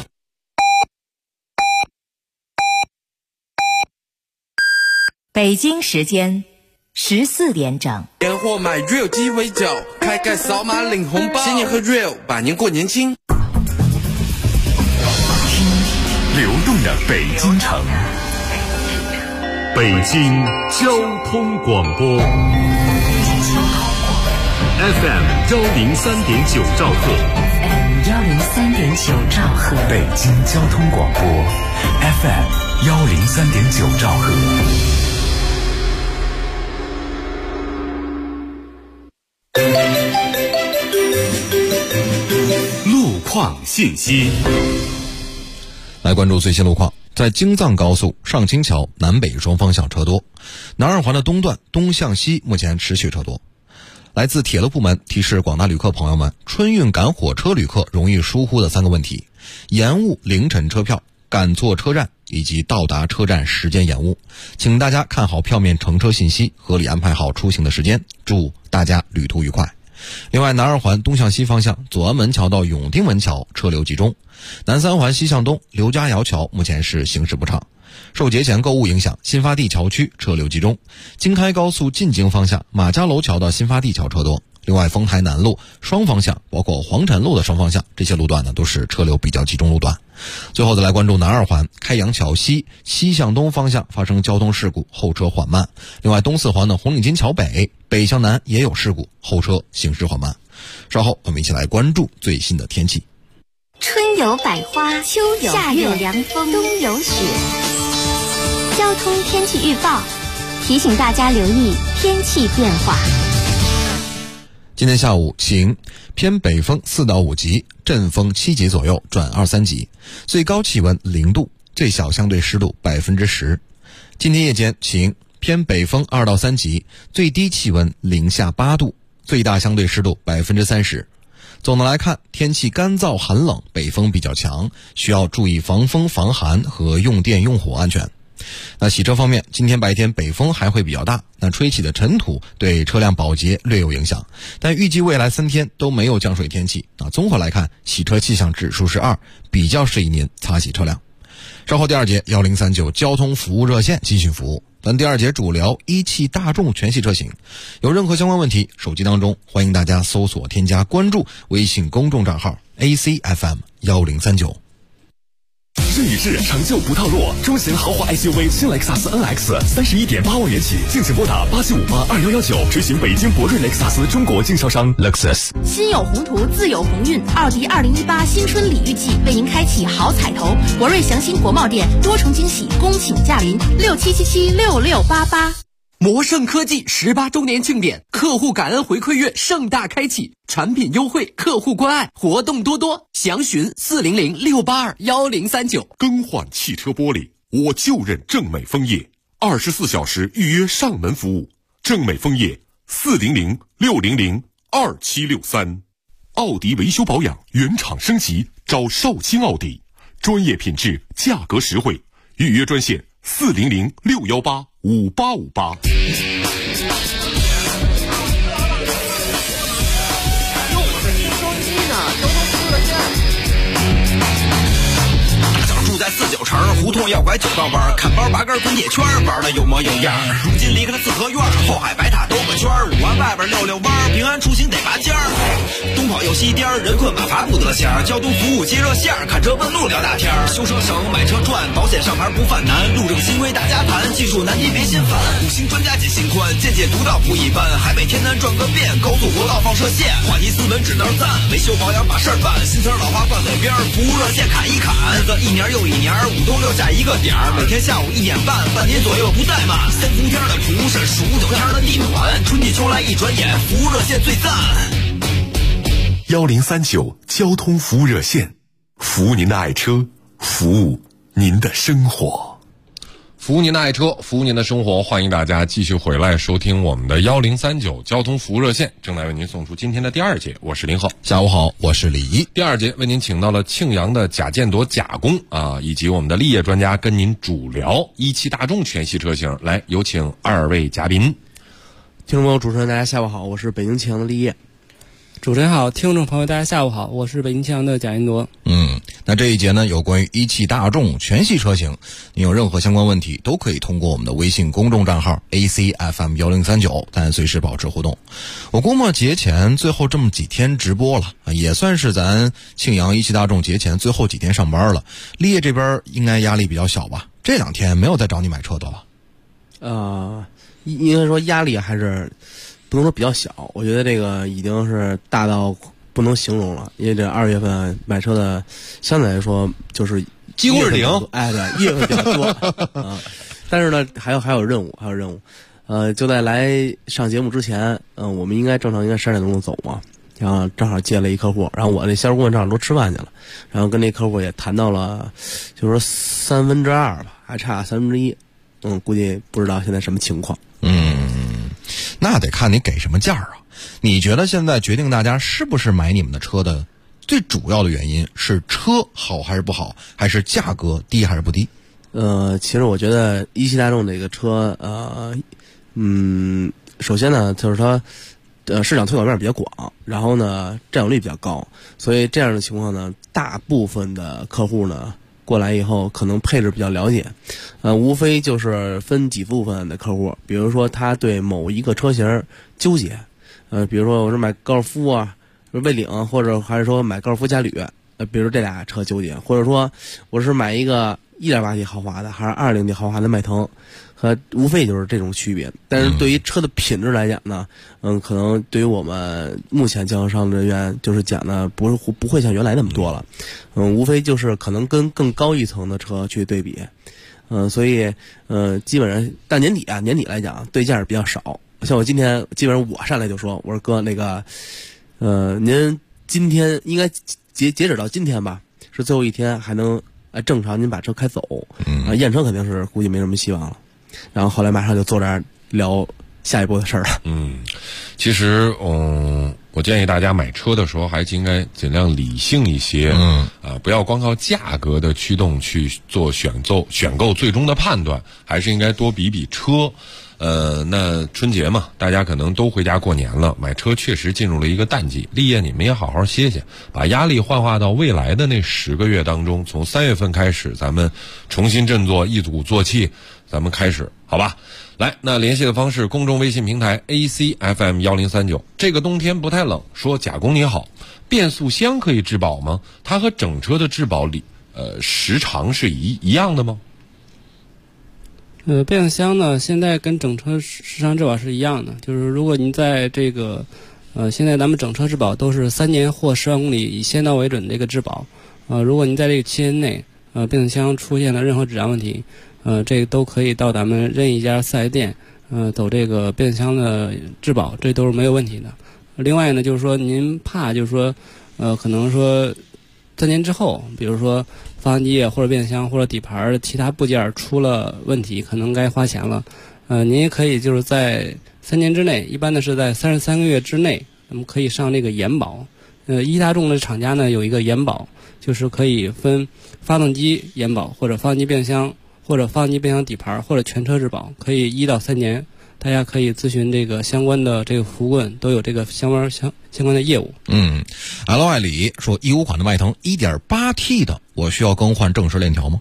S17: 北京时间14点整。
S18: 年货买 Real 鸡尾酒，开盖扫码领红包，新年喝 Real， 百年过年轻。
S11: 流动的北京城，北京交通广播 FM 103.9兆赫
S17: 103.9兆赫，
S11: 北京交通广播 FM 103.9兆赫。
S12: 路况信息，
S2: 来关注最新路况。在京藏高速上清桥南北双方向车多，南二环的东段东向西目前持续车多。来自铁路部门提示广大旅客朋友们，春运赶火车旅客容易疏忽的3个问题：延误凌晨车票、赶错车站以及到达车站时间延误。请大家看好票面乘车信息，合理安排好出行的时间，祝大家旅途愉快。另外，南二环东向西方向左安门桥到永定门桥车流集中，南三环西向东刘家窑桥目前是行驶不畅。受节前购物影响，新发地桥区车流集中，京开高速进京方向马家楼桥到新发地桥车多。另外，丰台南路双方向包括黄辰路的双方向，这些路段呢都是车流比较集中路段。最后再来关注南二环开阳桥西西向东方向发生交通事故，后车缓慢。另外，东四环的红领巾桥北北向南也有事故，后车行驶缓慢。稍后我们一起来关注最新的天气。
S17: 春有百花，秋有夏有凉风，冬有雪。交通天气预报提醒大家留意天气变化。
S2: 今天下午晴，偏北风4到5级，阵风7级左右转2、3级，最高气温0度，最小相对湿度10%。今天夜间晴，偏北风2到3级，最低气温0下8度，最大相对湿度30%。总的来看，天气干燥寒冷，北风比较强，需要注意防风防寒和用电用火安全。那洗车方面，今天白天北风还会比较大，那吹起的尘土对车辆保洁略有影响，但预计未来3天都没有降水天气。那综合来看，洗车气象指数是2，比较适宜您擦洗车辆。稍后第2节1039交通服务热线继续服务。咱第2节主聊一汽大众全系车型，有任何相关问题，手机当中欢迎大家搜索添加关注微信公众账号 ACFM 1039。
S12: 顺宇治成就不套路，中型豪华 SUV 新雷克萨斯 NX 31.8万元起，敬请拨打87582119，执行北京博瑞雷克萨斯中国经销商 Lexus。
S16: 心有宏图，自有鸿运。奥迪2018新春礼遇季为您开启好彩头，博瑞祥兴国贸店多重惊喜，恭请驾临67776688。
S5: 魔盛科技18周年庆典，客户感恩回馈月盛大开启，产品优惠，客户关爱，活动多多，详询400-682-1039。
S12: 更换汽车玻璃，我就认正美枫叶，24小时预约上门服务。正美枫叶400-600-2763。奥迪维修保养原厂升级，找绍兴奥迪，专业品质，价格实惠，预约专线400-618-5858。
S6: 住在49城，胡同要拐9道弯，看包拔根滚铁圈，玩的有模有样。如今离开了四合院，后海白塔兜个圈，5环外边溜溜弯，平安出行得拔尖儿。东跑又西颠，人困马乏不得闲，交通服务接热线，看车问路聊大天。修车省，买车赚，保险上牌不犯难，路政新规大家谈，技术难题别心烦。5星专家解心宽，见解独到不一般，海北天南转个遍，高速国道放射线，话题斯文只能赞，维修保养把事儿办，新词老话放嘴边，服务热线砍一砍，日子一年又一年，5都6下一个点儿，每天下午1点半，半年左右不怠慢。3伏天的厨师，数9天的地暖，春季秋来一转眼，服务热线最赞。
S12: 1039交通服务热线，服务您的爱车，服务您的生活。
S10: 服务您的爱车，服务您的生活，欢迎大家继续回来收听我们的1039交通服务热线，正在为您送出今天的第2节，我是林浩。
S2: 下午好，我是李一。
S10: 第2节为您请到了庆阳的贾建铎贾工以及我们的立业专家跟您主聊17大众全系车型。来，有请2位嘉宾。
S19: 听众朋友，主持人大家下午好，我是北京庆阳的立业。
S20: 主持人好，听众朋友大家下午好，我是北京庆阳的贾建铎。
S2: 那这一节呢，有关于17大众全系车型，您有任何相关问题都可以通过我们的微信公众账号 ACFM1039，咱随时保持互动。我估摸节前最后这么几天直播了，也算是咱庆阳17大众节前最后几天上班了。立业这边应该压力比较小吧？这2天没有再找你买车的了？
S19: 应该说压力还是不能说比较小，我觉得这个已经是大到不能形容了，因为这2月份买车的相对来说就是
S10: 几乎是零，
S19: 对，业务比较多但是呢，还有任务，就在来上节目之前，我们正常12点钟走嘛，然后正好接了一客户，然后我那销售顾问正好都吃饭去了，然后跟那客户也谈到了，就说2/3吧，还差1/3，估计不知道现在什么情况。
S2: 那得看你给什么价啊。你觉得现在决定大家是不是买你们的车的最主要的原因是车好还是不好，还是价格低还是不低？
S19: 其实我觉得17大众这个车，首先呢，就是它市场推广面比较广，然后呢占有率比较高，所以这样的情况呢，大部分的客户呢过来以后可能配置比较了解，无非就是分几部分的客户，比如说他对某一个车型纠结，比如说我是买高尔夫魏领，或者还是说买高尔夫嘉旅，比如这俩车纠结，或者说我是买一个 1.8T 豪华的还是 2.0T 豪华的迈腾，和无非就是这种区别。但是对于车的品质来讲呢，可能对于我们目前经销商人员就是讲呢，不会像原来那么多了，无非就是可能跟更高一层的车去对比，所以基本上到年底来讲对价比较少。像我今天基本上我上来就说，我说哥那个，您今天应该截止到今天吧，是最后一天还能正常您把车开走，验车肯定是估计没什么希望了。然后后来马上就坐这儿聊下一步的事儿了。
S10: 其实我建议大家买车的时候还是应该尽量理性一些，不要光靠价格的驱动去做选购最终的判断，还是应该多比比车。那春节嘛，大家可能都回家过年了，买车确实进入了一个淡季。立业你们也好好歇歇，把压力幻化到未来的那10个月当中，从3月份开始，咱们重新振作，一鼓作气，咱们开始，好吧？来，那联系的方式，公众微信平台 ACFM1039。这个冬天不太冷，说贾工你好，变速箱可以质保吗？它和整车的质保时长是一样的吗？
S20: 变速箱呢，现在跟整车时长质保是一样的，就是如果您在这个现在咱们整车质保都是3年或10万公里以先到为准的一个质保，如果您在这个期间内变速箱出现了任何质量问题，这个都可以到咱们任意一家4S店走这个变速箱的质保，这都是没有问题的。另外呢，就是说您怕就是说可能说3年之后，比如说发动机或者变速箱或者底盘的其他部件出了问题，可能该花钱了。您也可以就是在3年之内，一般的是在33个月之内，那么可以上那个延保。17大众的厂家呢有一个延保，就是可以分发动机延保，或者发动机变速箱，或者发动机变速箱底盘，或者全车质保，可以1到3年。大家可以咨询这个相关的这个服务顾问，都有这个相关的业务。
S2: LY 李说，15款的迈腾 1.8T 的，我需要更换正时链条吗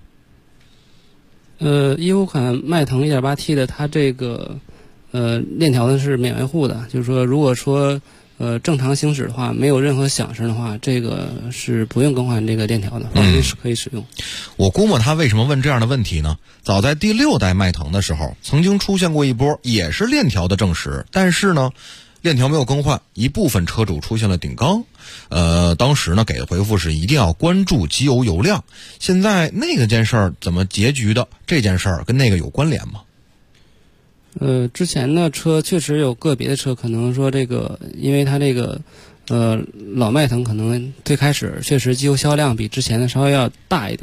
S20: ？15款迈腾 1.8T 的，它这个链条呢是免维护的，就是说如果说正常行驶的话，没有任何响声的话，这个是不用更换这个链条的，放心是可以使用。
S2: 我估摸他为什么问这样的问题呢？早在第6代迈腾的时候，曾经出现过一波也是链条的正时，但是呢，链条没有更换，一部分车主出现了顶缸。当时呢给的回复是一定要关注机油油量。现在那个件事儿怎么结局的？这件事儿跟那个有关联吗？
S20: 之前的车确实有个别的车可能说这个，因为它这个老迈腾可能最开始确实机油销量比之前的稍微要大一点，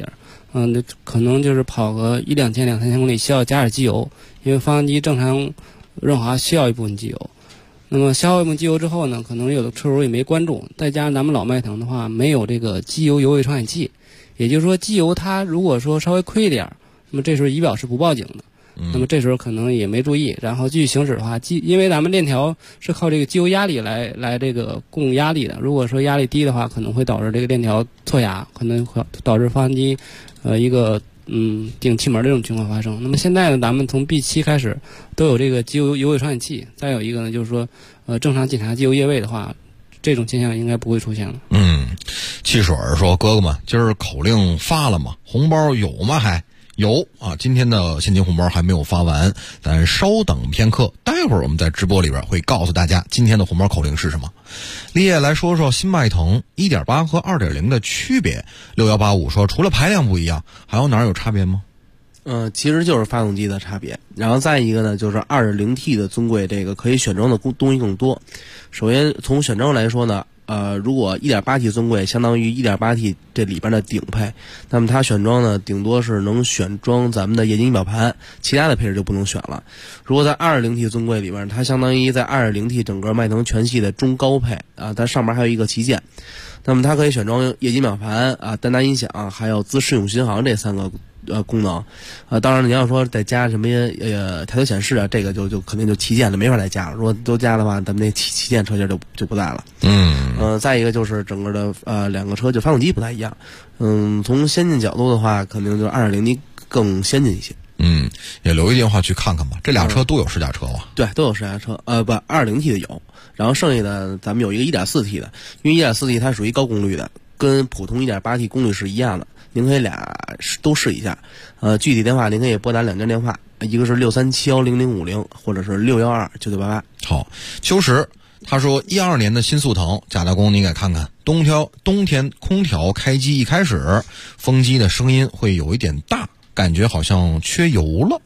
S20: 可能就是跑个1-2千、2-3千公里需要加点机油，因为发动机正常润滑需要一部分机油。那么消耗一部分机油之后呢，可能有的车主也没关注，再加上咱们老迈腾的话没有这个机油油位传感器，也就是说机油它如果说稍微亏一点，那么这时候仪表是不报警的。那么这时候可能也没注意，然后继续行驶的话，因为咱们链条是靠这个机油压力来这个供压力的，如果说压力低的话，可能会导致这个链条错压，可能会导致发动机一个顶气门这种情况发生。那么现在呢，咱们从 B7 开始都有这个机油油位传感器，再有一个呢就是说正常检查机油液位的话，这种现象应该不会出现了。
S2: 汽水说哥哥们，今儿口令发了吗？红包有吗？还有啊，今天的现金红包还没有发完，咱稍等片刻，待会儿我们在直播里边会告诉大家今天的红包口令是什么。立业来说说新迈腾 1.8 和 2.0 的区别。6185说除了排量不一样，还有哪儿有差别吗？
S19: 其实就是发动机的差别，然后再一个呢，就是 2.0T 的尊贵这个可以选装的东西更多。首先从选装来说呢，如果 1.8T 尊贵相当于 1.8T 这里边的顶配，那么它选装呢顶多是能选装咱们的液晶仪表盘，其他的配置就不能选了。如果在 2.0T 尊贵里边，它相当于在 2.0T 整个迈腾全系的中高配啊，它上面还有一个旗舰，那么它可以选装液晶表盘啊、丹拿音响还有自适应巡航这3个功能。当然你要说再加什么抬头显示啊，这个就肯定就旗舰的没法再加了，如果都加的话，咱们那旗舰车型就不在了。再一个就是整个的两个车就发动机不太一样。从先进角度的话，肯定就 2.0T 更先进一些。
S2: 也留一电话去看看吧。这俩车都有试驾车吧？
S19: 对，都有试驾车。2.0T 的有，然后剩下的咱们有一个 1.4T 的，因为 1.4T 它属于高功率的，跟普通 1.8T 功率是一样的。您可以俩都试一下。具体电话您可以拨打2家电话，一个是637100050，或者是6129988。
S2: 好，秋实他说12年的新速腾贾大公，你给看看，冬天空调开机一开始，风机的声音会有一点大，感觉好像缺油了。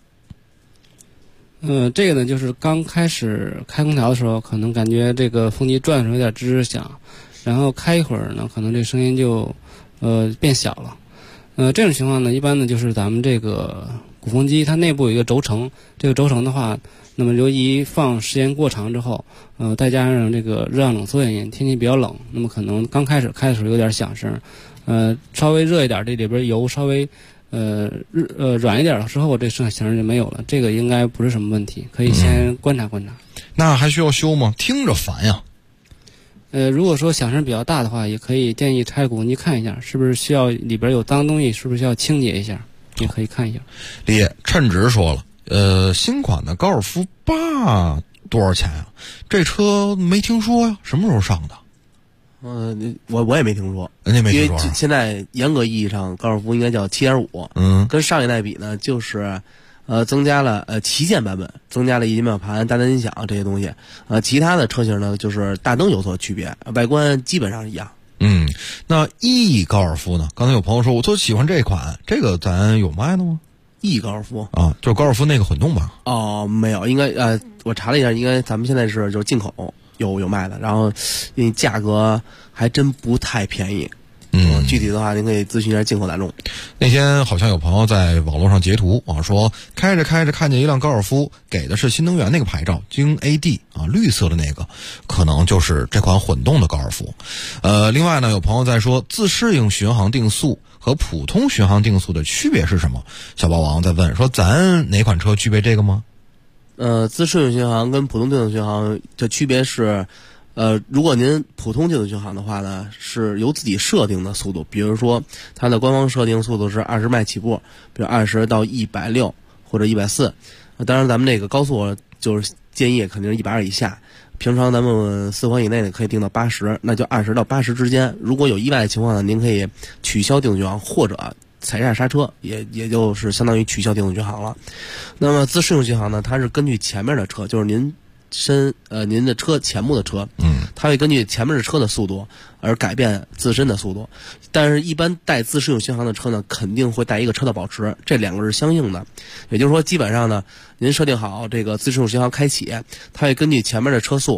S20: 这个呢，就是刚开始开空调的时候，可能感觉这个风机转的时候有点吱吱响，然后开一会儿呢，可能这声音就变小了。这种情况呢，一般呢就是咱们这个鼓风机它内部有一个轴承，这个轴承的话，那么由于放时间过长之后，再加上这个热胀冷缩原因，天气比较冷，那么可能刚开始开的时候有点响声，稍微热一点，这里边油稍微软一点了之后，这响声就没有了，这个应该不是什么问题，可以先观察观察。
S2: 那还需要修吗？听着烦呀。
S20: 如果说响声比较大的话，也可以建议拆鼓风机看一下，是不是需要里边有脏东西，是不是需要清洁一下，也可以看一下。
S2: 李野称职说了，新款的高尔夫8多少钱啊？这车没听说呀，什么时候上的？
S19: 我也没听说，
S2: 人家没听说。
S19: 因为现在严格意义上，高尔夫应该叫 7.5，跟上一代比呢，就是增加了旗舰版本，增加了液晶表盘、大灯音响这些东西。其他的车型呢，就是大灯有所区别，外观基本上一样。
S2: 那 E 高尔夫呢？刚才有朋友说我就喜欢这款，这个咱有卖的吗
S19: ？E 高尔夫
S2: 啊，就是高尔夫那个混动吧？
S19: 没有，应该我查了一下，应该咱们现在是就是进口有卖的，然后因为价格还真不太便宜。具体的话您可以咨询一下进口大众。
S2: 那天好像有朋友在网络上截图说开着看见一辆高尔夫，给的是新能源那个牌照京 AD 绿色的那个，可能就是这款混动的高尔夫。另外呢，有朋友在说自适应巡航定速和普通巡航定速的区别是什么？小霸王在问说咱哪款车具备这个吗？
S19: 自适应巡航跟普通定速巡航的区别是如果您普通定速巡航的话呢，是由自己设定的速度，比如说它的官方设定速度是20迈起步，比如20到160或者140。当然咱们这个高速就是建议肯定是120以下，平常咱们4环以内的可以定到80，那就20到80之间。如果有意外的情况呢，您可以取消定速巡航或者踩下刹车，也就是相当于取消定速巡航了。那么自适应巡航呢，它是根据前面的车，就是您的车前部的车，它会根据前面的车的速度而改变自身的速度。但是一般带自适应巡航的车呢，肯定会带一个车道保持，这两个是相应的。也就是说基本上呢，您设定好这个自适应巡航开启，它会根据前面的车速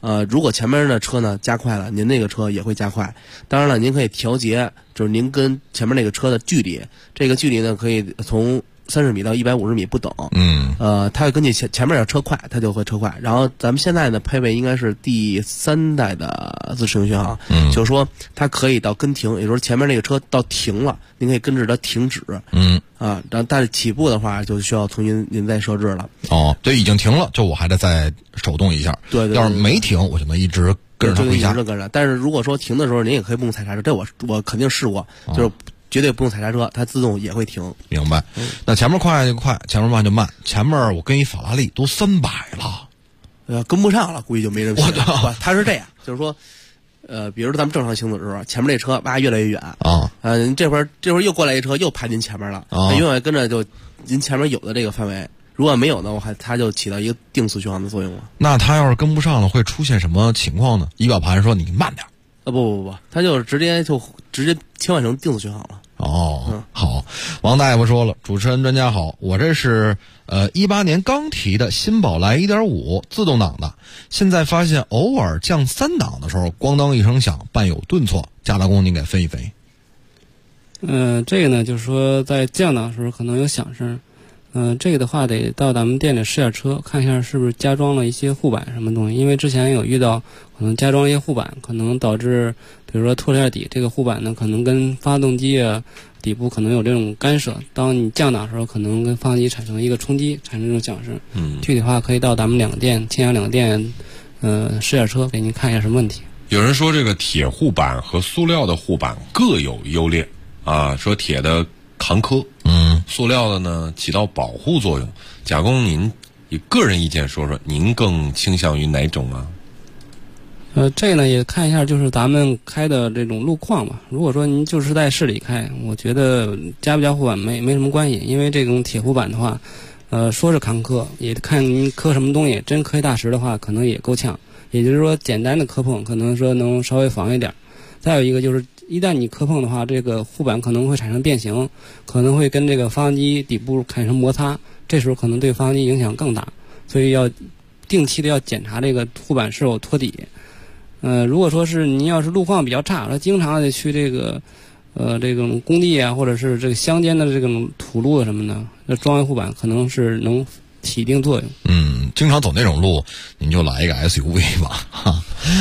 S19: 如果前面的车呢加快了，您那个车也会加快。当然了，您可以调节，就是您跟前面那个车的距离，这个距离呢可以从30米到150米不等。它会根据前面的车快，它就会车快。然后咱们现在的配备应该是第3代的自适应巡航，就是说它可以到跟停，也就是说前面那个车到停了，您可以跟着它停止。然后但是起步的话就需要重新您再设置了。
S2: 对，已经停了，就我还得再手动一下。
S19: 对，
S2: 要是没停，我就能一直跟着它回家。
S19: 跟着。但是如果说停的时候，您也可以不用踩刹车，这我肯定试过，就是绝对不用踩刹车，它自动也会停。
S2: 明白。那前面快就快，前面慢就慢。前面我跟一法拉利都300了，
S19: 跟不上了，估计就没人拼了。它是这样，就是说，比如说咱们正常行驶的时候，前面这车越来越远这会儿又过来一车，又排您前面了，永远跟着就您前面有的这个范围。如果没有呢，它就起到一个定速巡航的作用了。
S2: 那它要是跟不上了，会出现什么情况呢？仪表盘说你慢点。
S19: 不，它就直接切换成定速巡航了。
S2: 好，王大夫说了，主持人专家好，我这是18年刚提的新宝来 1.5 自动挡的，现在发现偶尔降3档的时候，咣当一声响，伴有顿挫，加大功您给分一分。
S20: 这个呢，就是说在降档的时候可能有响声。这个的话得到咱们店里试下车，看一下是不是加装了一些护板什么东西。因为之前有遇到可能加装了一些护板，可能导致比如说脱链底，这个护板呢可能跟发动机底部可能有这种干涉，当你降档的时候可能跟发动机产生一个冲击，产生这种响声。具体的话可以到咱们2个店，庆阳2个店试下车，给您看一下什么问题。
S10: 有人说这个铁护板和塑料的护板各有优劣说铁的抗磕，塑料的呢起到保护作用。贾工，您以个人意见说说，您更倾向于哪种啊？
S20: 这个呢也看一下，就是咱们开的这种路况吧。如果说您就是在市里开，我觉得加不加护板没什么关系，因为这种铁护板的话，说是抗磕，也看您磕什么东西。真磕大石的话，可能也够呛。也就是说，简单的磕碰可能说能稍微防一点。再有一个就是，一旦你磕碰的话，这个护板可能会产生变形，可能会跟这个发动机底部产生摩擦，这时候可能对发动机影响更大，所以要定期的要检查这个护板是否脱底。如果说是您要是路况比较差，说经常得去这种工地啊，或者是这个乡间的这种土路什么的，那装一护板可能是能起一定作用。
S2: 经常走那种路，您就来一个 SUV 吧。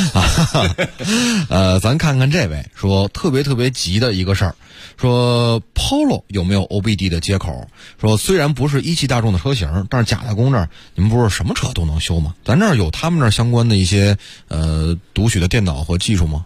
S2: 咱看看这位说特别急的一个事儿，说 Polo 有没有 OBD 的接口？说虽然不是一汽大众的车型，但是贾大公这儿你们不是什么车都能修吗？咱这儿有他们那儿相关的一些读取的电脑和技术吗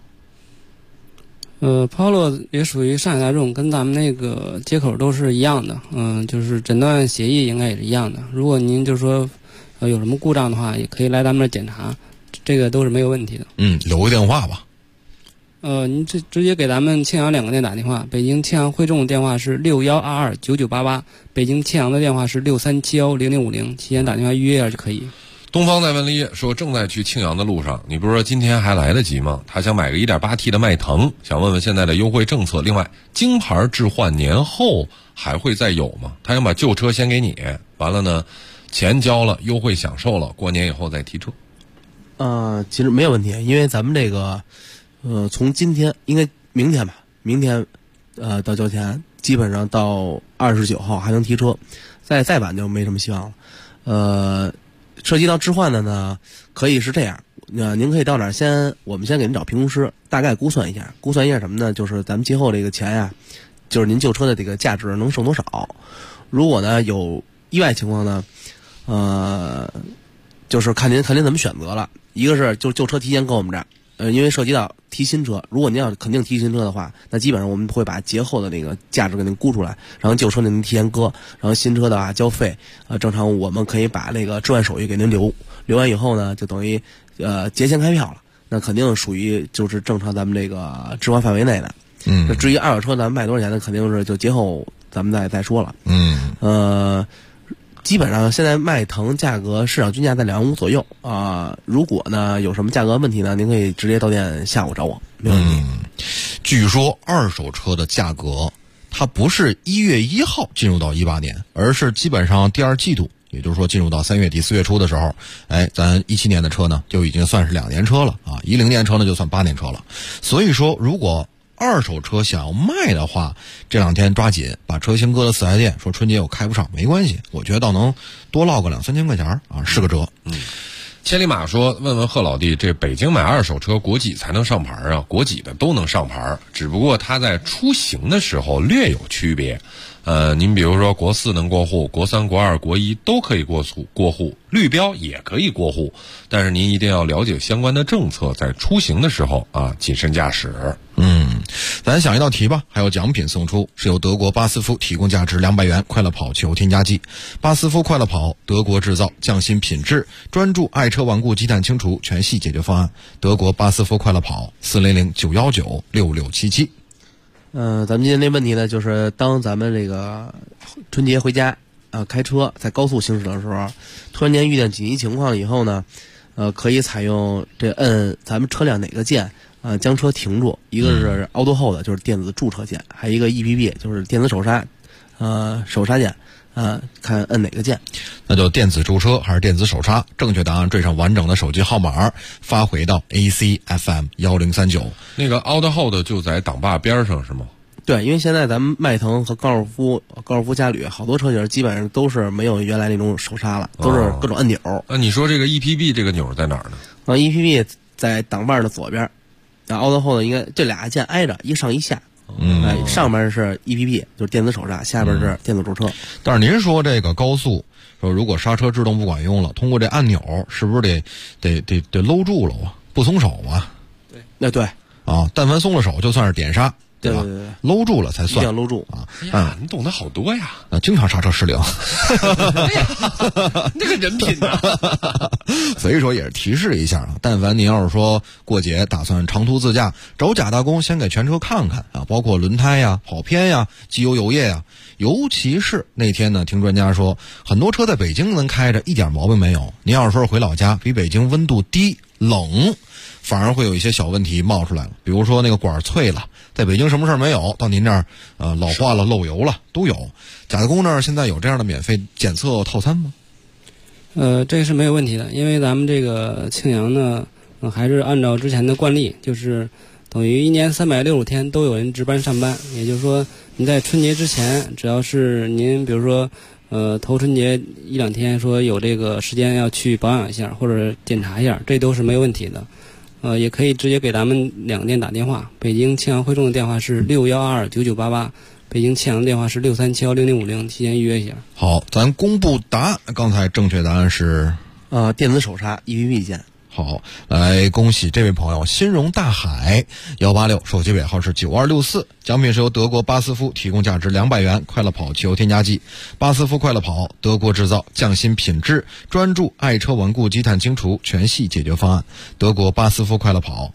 S20: ？Polo 也属于上海大众，跟咱们那个接口都是一样的，就是诊断协议应该也是一样的。如果您就是说有什么故障的话，也可以来咱们这儿检查，这个都是没有问题的。
S2: 留个电话吧。
S20: 您直接给咱们庆阳2个店打电话，北京庆阳汇众的电话是61229988，北京庆阳的电话是63710050，提前打电话预约一下就可以。
S10: 东方在问立业说正在去庆阳的路上，你不是说今天还来得及吗？他想买个 1.8T 的迈腾，想问问现在的优惠政策。另外，京牌置换年后还会再有吗？他想把旧车先给你，完了呢，钱交了，优惠享受了，过年以后再提车。
S19: 其实没有问题，因为咱们这个从今天应该明天吧，明天到交钱，基本上到29号还能提车，再晚就没什么希望了。涉及到置换的呢，可以是这样，您可以到哪儿我们先给您找评估师，大概估算一下什么呢？就是咱们今后这个钱呀，就是您旧车的这个价值能剩多少。如果呢有意外情况呢，就是看您怎么选择了。一个是就旧车提前搁我们这儿，因为涉及到提新车，如果您要肯定提新车的话，那基本上我们会把节后的那个价值给您估出来，然后旧车您提前搁，然后新车的话交费，正常我们可以把那个置换手续给您留完以后呢，就等于节前开票了，那肯定属于就是正常咱们这个置换范围内的。那至于二手车咱们卖多少钱呢，肯定是就节后咱们再说了。基本上现在迈腾价格市场均价在2万5左右如果呢有什么价格问题呢，您可以直接到店下午找我，没问题。
S2: 据说二手车的价格它不是1月1号进入到18年，而是基本上第2季度也就是说进入到3月底4月初的时候，咱17年的车呢就已经算是2年车了啊，10年车呢就算8年车了。所以说如果二手车想要卖的话，这2天抓紧把车型搁到4S店，说春节我开不上没关系，我觉得倒能多落个2-3千块钱啊，是个辙。
S10: 千里马说，问问贺老弟，这北京买二手车国几才能上牌啊？国几的都能上牌，只不过它在出行的时候略有区别。您比如说国4能过户，国3、国2、国1都可以过户，绿标也可以过户，但是您一定要了解相关的政策，在出行的时候啊谨慎驾驶。
S2: 咱想一道题吧，还有奖品送出，是由德国巴斯夫提供价值200元快乐跑汽油添加剂。巴斯夫快乐跑，德国制造，匠心品质，专注爱车顽固积碳清除全系解决方案。德国巴斯夫快乐跑，400-919-6677。
S19: 咱们今天这问题呢，就是当咱们这个春节回家开车在高速行驶的时候，突然间遇见紧急情况以后呢，可以采用这摁咱们车辆哪个键将车停住。一个是 Auto Hold 就是电子驻车键，还有一个 EPP 就是电子手刹手刹键。看摁哪个键，
S2: 那就电子驻车还是电子手刹？正确答案缀上完整的手机号码，发回到 ACFM1039。
S10: 那个 Auto Hold 就在挡把边上是吗？
S19: 对，因为现在咱们迈腾和高尔夫嘉旅好多车型基本上都是没有原来那种手刹了，都是各种按钮。
S10: 你说这个 EPB 这个钮在哪儿呢
S19: ？EPB 在挡把的左边，然后 Auto Hold 应该这俩键挨着，一上一下。上面是 EPP 就是电子手刹，下边是电子驻车。
S2: 但是您说这个高速说如果刹车制动不管用了，通过这按钮是不是得搂住了啊？不松手啊？
S19: 对
S2: 啊，但凡松了手就算是点刹。对吧？搂住了才算，
S19: 一定要搂住
S10: 啊！你懂得好多呀！
S2: 经常刹车失灵，
S10: 那个人品啊！
S2: 所以说也是提示一下啊，但凡您要是说过节打算长途自驾，找贾大工先给全车看看啊，包括轮胎呀、跑偏呀、机油油液呀，尤其是那天呢，听专家说，很多车在北京能开着一点毛病没有，您要是说回老家，比北京温度低冷。反而会有一些小问题冒出来了，比如说那个管脆了，在北京什么事儿没有，到您这儿老化了、漏油了都有。贾大工那儿现在有这样的免费检测套餐吗？
S20: 这是没有问题的，因为咱们这个庆阳呢，还是按照之前的惯例，就是等于1年365天都有人值班上班，也就是说你在春节之前，只要是您比如说头春节1-2天说有这个时间要去保养一下或者检查一下，这都是没有问题的。也可以直接给咱们2个店打电话，北京庆阳汇众的电话是6129988，北京庆阳的电话是637100050，提前预约一下。
S2: 好，咱公布答案，刚才正确答案是
S19: 电子手刹 EPP 键。
S2: 好，来恭喜这位朋友新荣大海186，手机尾号是9264，奖品是由德国巴斯夫提供价值200元快乐跑汽油添加剂。巴斯夫快乐跑，德国制造，匠心品质，专注爱车顽固积碳清除全系解决方案。德国巴斯夫快乐跑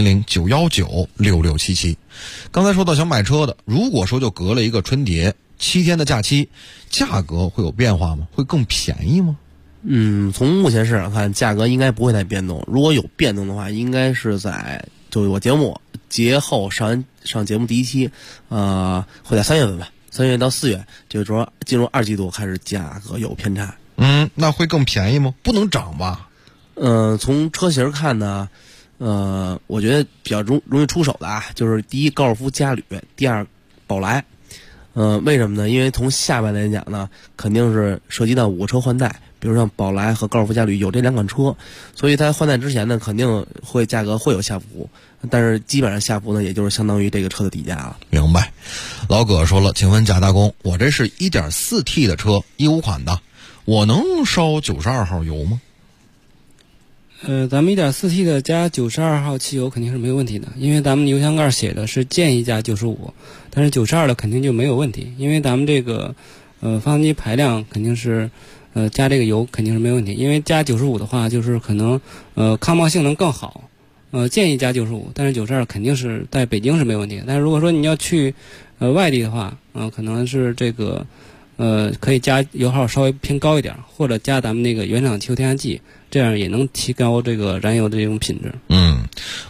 S2: ，400-919-6677。刚才说到想买车的，如果说就隔了一个春节7天的假期，价格会有变化吗？会更便宜吗？
S19: 从目前市场看，价格应该不会太变动。如果有变动的话，应该是在就我节目节后上节目第1期，会在3月份吧，3月到4月，就是说进入2季度开始价格有偏差。
S2: 那会更便宜吗？不能涨吧？
S19: 从车型看呢，我觉得比较容易出手的啊，就是第一高尔夫嘉旅，第二宝来。为什么呢？因为从下半年来讲呢，肯定是涉及到5个车换代，比如像宝来和高尔夫嘉旅有这2款车，所以它换代之前呢，肯定会价格会有下浮，但是基本上下浮呢，也就是相当于这个车的底价了。
S2: 明白。老葛说了，请问贾大工，我这是 1.4T 的车，15款的，我能烧92号油吗？
S20: 咱们 1.4T 的加92号汽油肯定是没有问题的，因为咱们油箱盖写的是建议加95，但是92的肯定就没有问题，因为咱们这个发动机排量肯定是加这个油肯定是没有问题，因为加95的话就是可能抗冒性能更好，建议加95，但是92肯定是在北京是没有问题的，但是如果说你要去外地的话，可能是这个可以加油耗稍微偏高一点，或者加咱们那个原厂汽油添加剂，这样也能提高这个燃油的这种品质。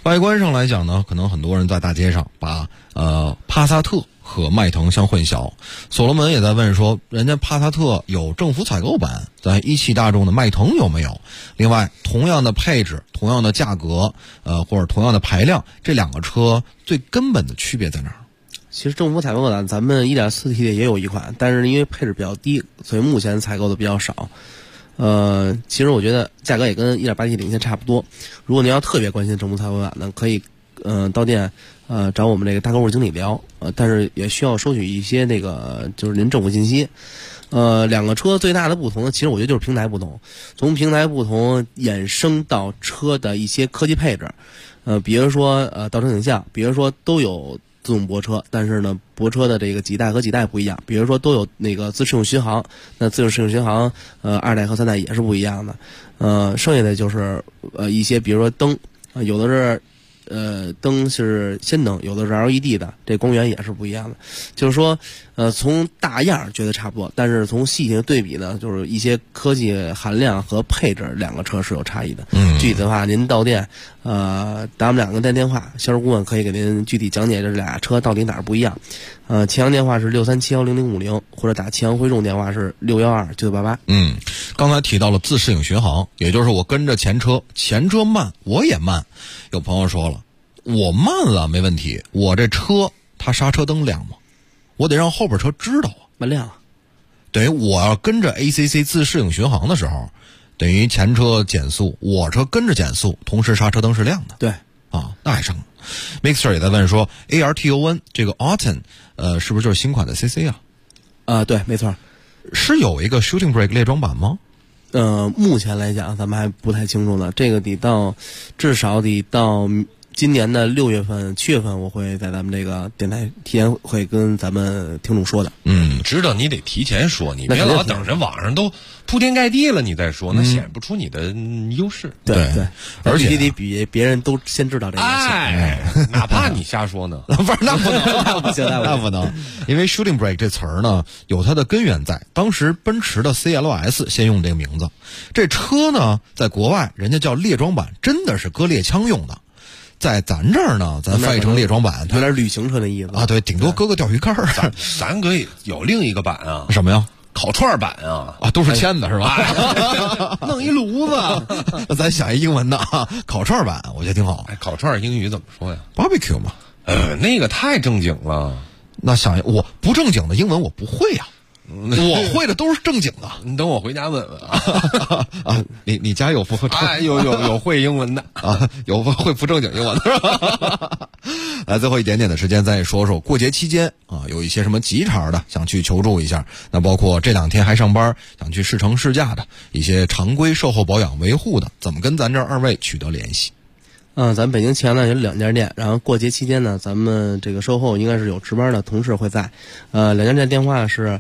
S2: 外观上来讲呢，可能很多人在大街上把帕萨特和迈腾相混淆。所罗门也在问说，人家帕萨特有政府采购版，在一汽大众的迈腾有没有？另外，同样的配置、同样的价格，或者同样的排量，这两个车最根本的区别在哪儿？
S19: 其实政府采购的咱们 1.4T 的也有一款，但是因为配置比较低，所以目前采购的比较少。其实我觉得价格也跟 1.8T 领先差不多。如果您要特别关心政府采购版呢，可以到店找我们这个大客户经理聊，但是也需要收取一些那个就是您政府信息。两个车最大的不同呢，其实我觉得就是平台不同，从平台不同衍生到车的一些科技配置，比如说倒车影像，比如说都有自动泊车，但是呢，泊车的这个几代和几代不一样。比如说都有那个自适应巡航，那自适应巡航2代和3代也是不一样的。剩下的就是一些比如说灯，有的是灯是氙灯，有的是 LED 的，这光源也是不一样的。就是说从大样觉得差不多，但是从细节对比呢，就是一些科技含量和配置两个车是有差异的。具体的话您到店打我们两个电话，销售顾问可以给您具体讲解这俩车到底哪儿不一样。启阳电话是6371050，或者打启阳汇众电话是6129988。
S2: 刚才提到了自适应巡航，也就是我跟着前车慢我也慢。有朋友说了，我慢了没问题，我这车它刹车灯亮吗？我得让后边车知道啊，
S19: 慢亮。
S2: 等于我要跟着 ACC 自适应巡航的时候，等于前车减速，我车跟着减速，同时刹车灯是亮的。
S19: 对
S2: 啊，那还成。Mixer 也在问说 ARTON 这个 Auton 是不是就是新款的 CC 啊？
S19: 对，没错。
S2: 是有一个 Shooting Brake 列装版吗？
S19: 目前来讲咱们还不太清楚呢，这个至少得到今年的6月份、7月份，我会在咱们这个电台提前会跟咱们听众说的。
S10: 知道你得提前说，你别老等着网上都铺天盖地了你再说，那显不出你的优势。
S19: 对，而且得比别人都先知道这个。
S10: 哪怕你瞎说呢，
S2: 不是那不能，那不能，因为 Shooting Brake 这词儿呢有它的根源在，当时奔驰的 CLS 先用这个名字，这车呢在国外人家叫列装版，真的是搁猎枪用的。在咱这儿呢，咱翻译成列装版，
S19: 有点旅行车的意思
S2: 啊。对，顶多搁个钓鱼竿。
S10: 咱可以有另一个版啊。
S2: 什么呀？
S10: 烤串版啊！
S2: 都是铅的是吧？
S19: 弄一炉子。
S2: 那咱想一英文的啊，烤串版，我觉得挺好。
S10: 烤串英语怎么说呀
S2: ？Barbecue 嘛。
S10: 那个太正经了。
S2: 那想我不正经的英文我不会呀。我会的都是正经的，
S10: 你等我回家问问啊！
S2: 你家有不
S10: 有会英文的
S2: 啊？有会不正经英文的是吧？来，最后一点点的时间，咱也说说过节期间啊，有一些什么急茬的想去求助一下，那包括这2天还上班想去试乘试驾的一些常规售后保养维护的，怎么跟咱这2位取得联系？
S19: 咱北京启阳呢有2家店，然后过节期间呢，咱们这个售后应该是有值班的同事会在。2家店电话是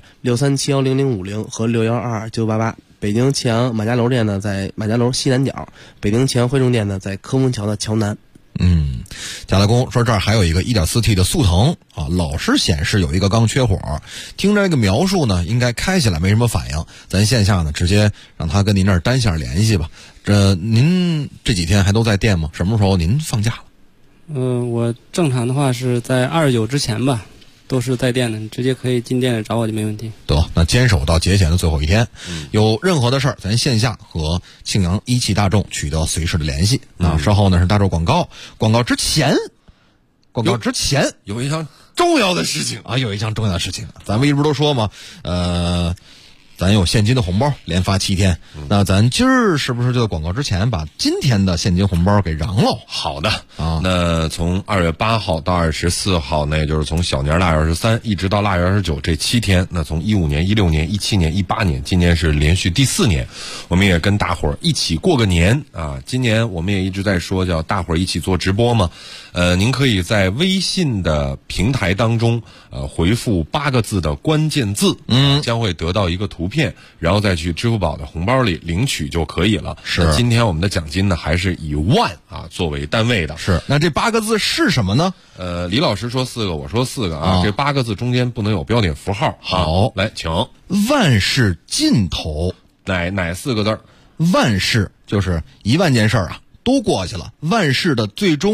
S19: 6371050和6129988。北京启阳马家楼店呢在马家楼西南角，北京启阳汇众店呢在科丰桥的桥南。
S2: 贾大公说这儿还有一个 1.4T 的速腾啊，老是显示有一个缸缺火，听着这个描述呢，应该开起来没什么反应。咱线下呢直接让他跟您这儿单线联系吧。您这几天还都在店吗？什么时候您放假了？
S20: 我正常的话是在29之前吧，都是在店的，你直接可以进店里找我就没问题。
S2: 得，那坚守到节前的最后一天，有任何的事儿，咱线下和庆阳一汽大众取得随时的联系。稍后呢是大众广告之前
S10: 有一项重要的事情
S2: 啊，有一项重要的事情，咱们一直都说嘛，咱有现金的红包连发7天，那咱今儿是不是就在广告之前把今天的现金红包给瓤喽？
S10: 好的啊，那从2月8号到24号，那就是从小年腊月23一直到腊月29这7天，那从15年、16年、17年、18年，今年是连续第4年，我们也跟大伙儿一起过个年啊。今年我们也一直在说叫大伙儿一起做直播嘛，您可以在微信的平台当中回复8个字的关键字，将会得到一个图片，然后再去支付宝的红包里领取就可以了。
S2: 是，
S10: 今天我们的奖金呢还是以万作为单位的。
S2: 是，那这8个字是什么呢？
S10: 李老师说4个，我说4个啊。这8个字中间不能有标点符号。
S2: 好，
S10: 来，请。
S2: 万事尽头，
S10: 哪4个字？
S2: 万事就是1万件事啊，都过去了。万事的最终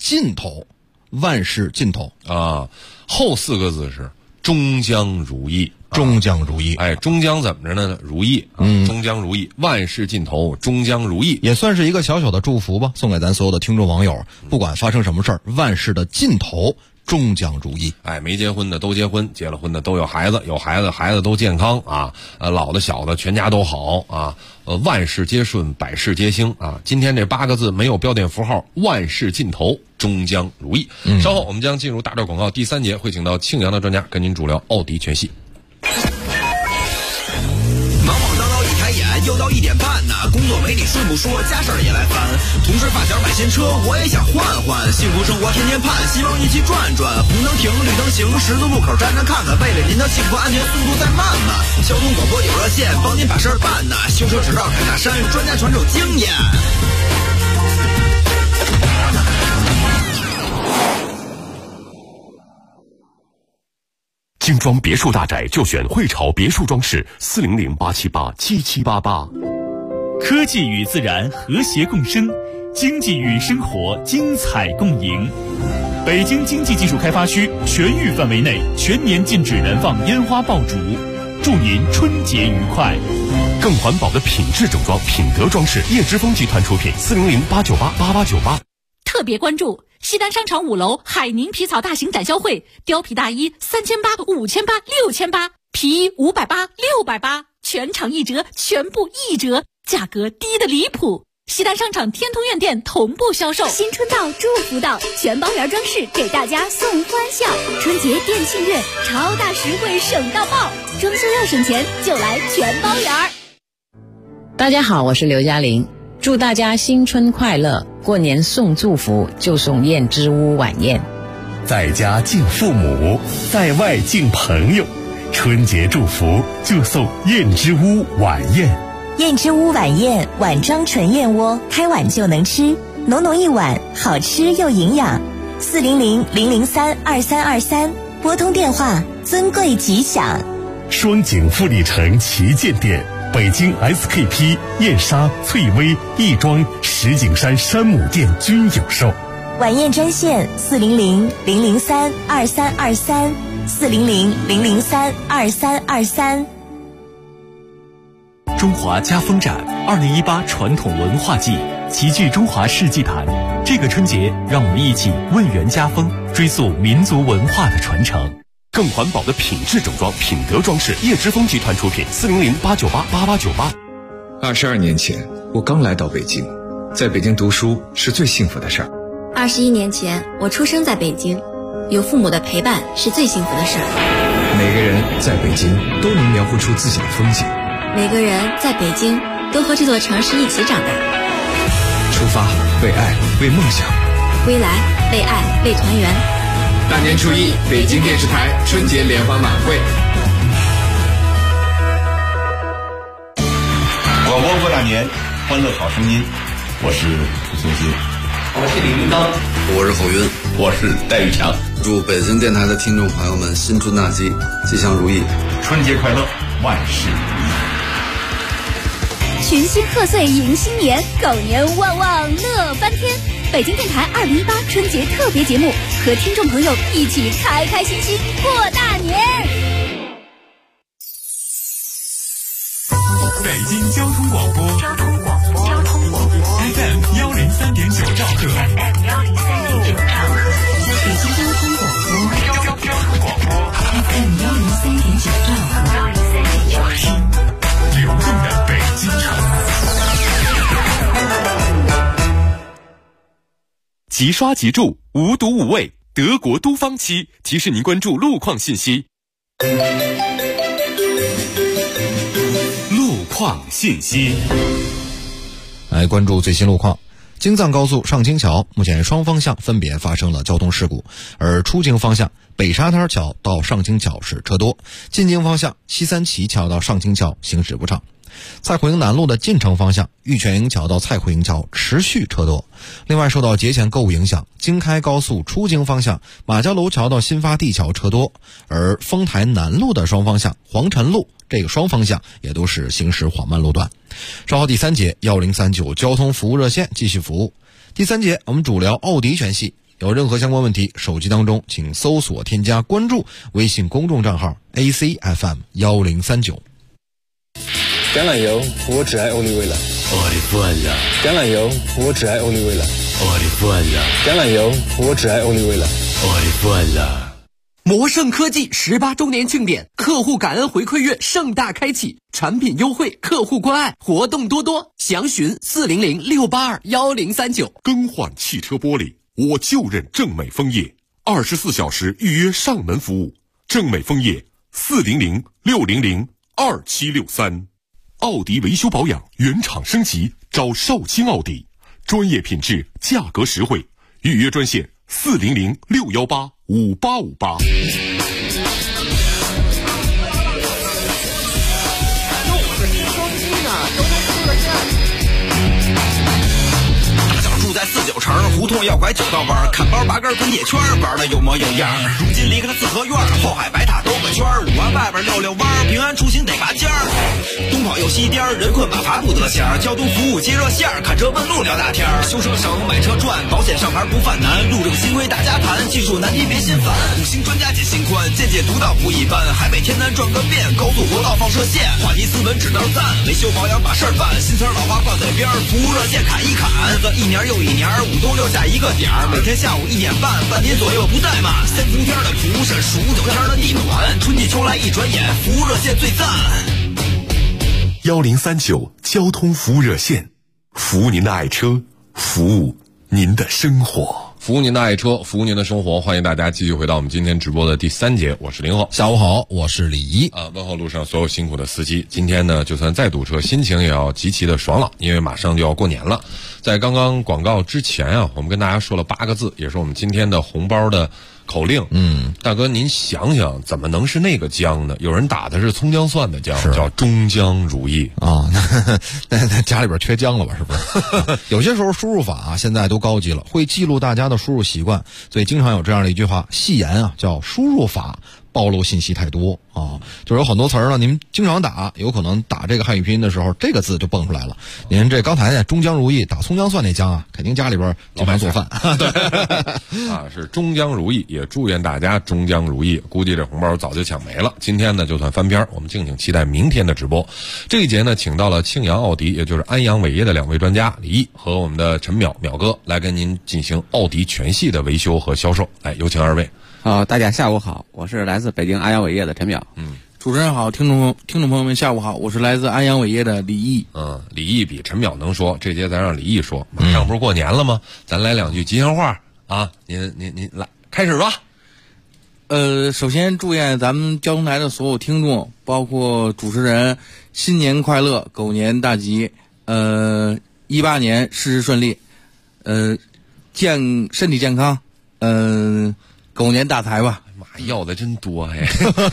S2: 尽头，万事尽头
S10: 啊。后4个字是终将如意。
S2: 终将如意，
S10: 哎，终将怎么着呢？如意，终将如意，万事尽头，终将如意，
S2: 也算是一个小小的祝福吧，送给咱所有的听众网友。不管发生什么事儿，万事的尽头终将如意。
S10: 哎，没结婚的都结婚，结了婚的都有孩子，有孩子孩子都健康啊，老的小的全家都好啊，万事皆顺，百事皆兴啊。今天这8个字没有标点符号，万事尽头，终将如意。稍后我们将进入大段广告，第3节会请到庆阳的专家跟您主聊奥迪全系。
S6: 又到1点半呢，工作没你顺不说，家事儿也来烦。同事发小买新车，我也想换换。幸福生活天天盼，希望一起转转。红灯停，绿灯行，十字路口站站看看，为了您的幸福安全，速度再慢慢。交通广播有热线，帮您把事儿办呢。修车只绕凯大山，专家传授经验。
S12: 精装别墅大宅就选汇潮别墅装饰，400-878-7788。
S15: 科技与自然和谐共生，经济与生活精彩共赢。北京经济技术开发区全域范围内全年禁止燃放烟花爆竹，祝您春节愉快。
S12: 更环保的品质整装，品德装饰，叶之峰集团出品，400-898-8898。
S16: 特别关注西单商场5楼海宁皮草大型展销会，貂皮大衣3800、5800、6800，皮衣580、680，全场1折，全部1折，价格低得离谱。西单商场天通苑店同步销售。
S3: 新春到，祝福到，全包圆装饰给大家送欢笑。春节店庆月，超大实惠省到爆，装修要省钱就来全包圆。
S21: 大家好，我是刘嘉玲，祝大家新春快乐。过年送祝福就送燕之屋晚宴，
S11: 在家敬父母，在外敬朋友，春节祝福就送燕之屋晚宴。
S22: 燕之屋晚宴，碗装纯燕窝，开碗就能吃，浓浓一碗，好吃又营养。400-003-2323，拨通电话，尊贵吉祥。
S11: 双井富力城旗舰店，北京 SKP、燕莎、翠微、亦庄、石景山山姆店均有售。
S22: 晚宴专线400-003-2323，400-003-2323。
S15: 中华家风展2018传统文化季，齐聚中华世纪坛。这个春节，让我们一起问源家风，追溯民族文化的传承。
S12: 更环保的品质整装，品德装饰，叶之峰集团出品，400-898-8898。
S23: 22年前，我刚来到北京，在北京读书是最幸福的事儿。
S24: 21年前，我出生在北京，有父母的陪伴是最幸福的事儿。
S23: 每个人在北京都能描绘出自己的风景。
S24: 每个人在北京都和这座城市一起长大。
S23: 出发，为爱，为梦想；
S24: 归来，为爱，为团圆。
S23: 大年初一，北京电视台春节联欢晚会。
S25: 广播过大年，欢乐好声音。我是涂松金，
S26: 我是李玉刚，
S27: 我是侯云，
S26: 我是戴玉强。
S27: 祝北京电台的听众朋友们新春大吉，吉祥如意，
S25: 春节快乐，万事如意。
S3: 群星贺岁迎新年，狗年旺旺乐翻天。北京电台2018春节特别节目，和听众朋友一起开开心心过大年。
S15: 北京交通广播FM 103.9兆赫，
S22: 北京交通广播 FM 103.9兆赫，
S15: 流动的北京城。
S12: 即刷即住，无毒无味，德国都方漆提示您关注路况信息。路况信息，
S2: 来关注最新路况。京藏高速上京桥目前双方向分别发生了交通事故，而出京方向北沙滩桥到上京桥是车多，进京方向西三旗桥到上京桥行驶不畅。蔡胡营南路的进城方向玉泉营桥到蔡胡营桥持续车多。另外受到节前购物影响，京开高速出京方向马家楼桥到新发地桥车多，而丰台南路的双方向黄辰路这个双方向也都是行驶缓慢路段。稍后第3节1039交通服务热线继续服务。第3节我们主聊奥迪全系， 有任何相关问题，手机当中请搜索添加关注微信公众账号 ACFM1039。
S1: 橄榄油，我只爱欧丽味了。
S4: 我的饭呀！
S1: 橄榄油，我只爱欧丽味了。
S4: 我的饭呀！
S1: 橄榄油，我只爱欧丽味了。
S4: 我的饭呀！
S5: 魔盛科技18周年庆典，客户感恩回馈月盛大开启，产品优惠，客户关爱，活动多多，详询400-682-1039。
S12: 更换汽车玻璃，我就认正美枫叶，24小时预约上门服务。正美枫叶400-600-2763。奥迪维修保养原厂升级，找绍兴奥迪，专业品质，价格实惠，预约专线400-618-5858。
S6: 在49城胡同要拐9道弯，看包拔根滚铁圈，玩的有模有样。如今离开了四合院，后海白塔兜个圈，5环外边溜弯，平安出行得拔尖儿。东跑又西颠，人困马乏不得闲，交通服务接热线，看车问路聊大天。修车省，买车赚，保险上牌不犯难，路政新规大家谈，技术难题别心烦。5星专家解心宽，见解独到不一般，海北天南转个遍，高速国道放射线，话题斯文只道赞，维修保养把事儿办，新词老话挂嘴边，服务热线砍一砍，一年又一年，5都留下一个点儿，每天下午1点半，半点左右不怠慢。3伏天的蒲是数9天的地暖，春季秋来一转眼，服务热线最赞。
S12: 1039交通服务热线，服务您的爱车，服务您的生活，
S10: 服务您的爱车，服务您的生活。欢迎大家继续回到我们今天直播的第3节，我是林浩。
S2: 下午好，我是李怡。
S10: 问候路上所有辛苦的司机。今天呢，就算再堵车，心情也要极其的爽朗，因为马上就要过年了。在刚刚广告之前啊，我们跟大家说了8个字，也是我们今天的红包的口令。大哥您想想，怎么能是那个姜呢？有人打的是葱姜蒜的姜，叫中姜如意
S2: 啊。那家里边缺姜了吧？是不是？有些时候输入法啊，现在都高级了，会记录大家的输入习惯，所以经常有这样的一句话，戏言啊，叫输入法暴露信息太多啊，就是有很多词儿呢，您经常打，有可能打这个汉语拼音的时候，这个字就蹦出来了。您这刚才呢，中姜如意打葱姜蒜那姜啊，肯定家里边经常做饭。
S10: 对啊，是中姜如意，也祝愿大家中姜如意。估计这红包早就抢没了。今天呢，就算翻篇，我们敬请期待明天的直播。这一节呢，请到了庆阳奥迪，也就是安阳伟业的2位专家李毅和我们的陈淼哥来跟您进行奥迪全系的维修和销售。来，有请2位。
S7: 大家下午好，我是来自北京安阳伟业的陈淼。
S8: 主持人好，听众朋友们下午好，我是来自安阳伟业的李毅。
S10: 李毅比陈淼能说，这节咱让李毅说。马上不是过年了吗？咱来2句吉祥话啊！您来开始吧。
S8: 首先祝愿咱们交通台的所有听众，包括主持人，新年快乐，狗年大吉。18年事事顺利，身体健康，狗年大财吧。
S10: 妈，要的真多哎！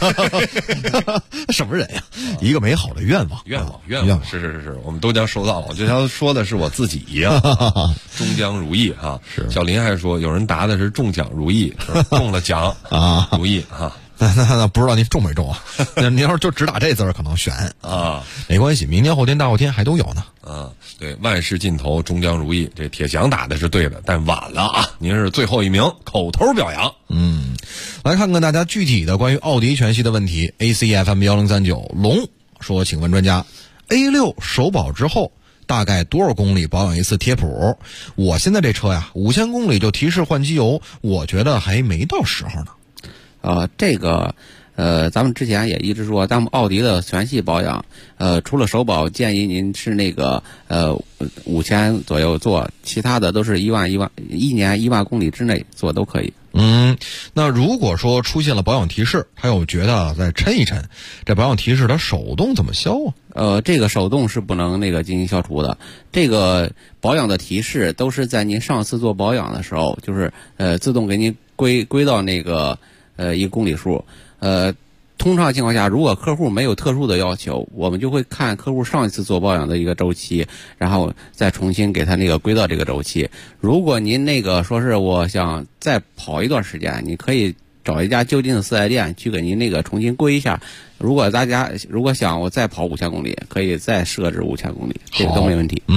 S2: 什么人呀？一个美好的愿望，
S10: 愿望，是，我们都将收到。我就像说的是我自己一样，中奖如意啊！是小林还说有人答的是中奖如意，中了奖啊，如意啊。
S2: 那不知道您中没中啊？您要是就只打这字儿，可能悬啊。没关系，明天、后天、大后天还都有呢。
S10: 对，万事尽头，终将如意。这铁翔打的是对的，但晚了啊！您是最后一名，口头表扬。
S2: 来看看大家具体的关于奥迪全系的问题。ACFM1039龙说，请问专家 ，A6 首保之后大概多少公里保养一次贴谱？我现在这车呀，5000公里就提示换机油，我觉得还没到时候呢。
S7: 这个咱们之前也一直说，咱们奥迪的全系保养，除了首保，建议您是那个5000左右做，其他的都是1年1万公里之内做都可以。
S2: 那如果说出现了保养提示，还有觉得再抻一抻，这保养提示它手动怎么消啊？
S7: 这个手动是不能进行消除的。这个保养的提示都是在您上次做保养的时候，就是自动给您归到那个一个公里数。通常情况下，如果客户没有特殊的要求，我们就会看客户上一次做保养的一个周期，然后再重新给他那个归到这个周期。如果您说是我想再跑一段时间，你可以找一家就近的4S店去给您那个重新归一下。如果大家想我再跑5000公里，可以再设置5000公里，这个都没问题。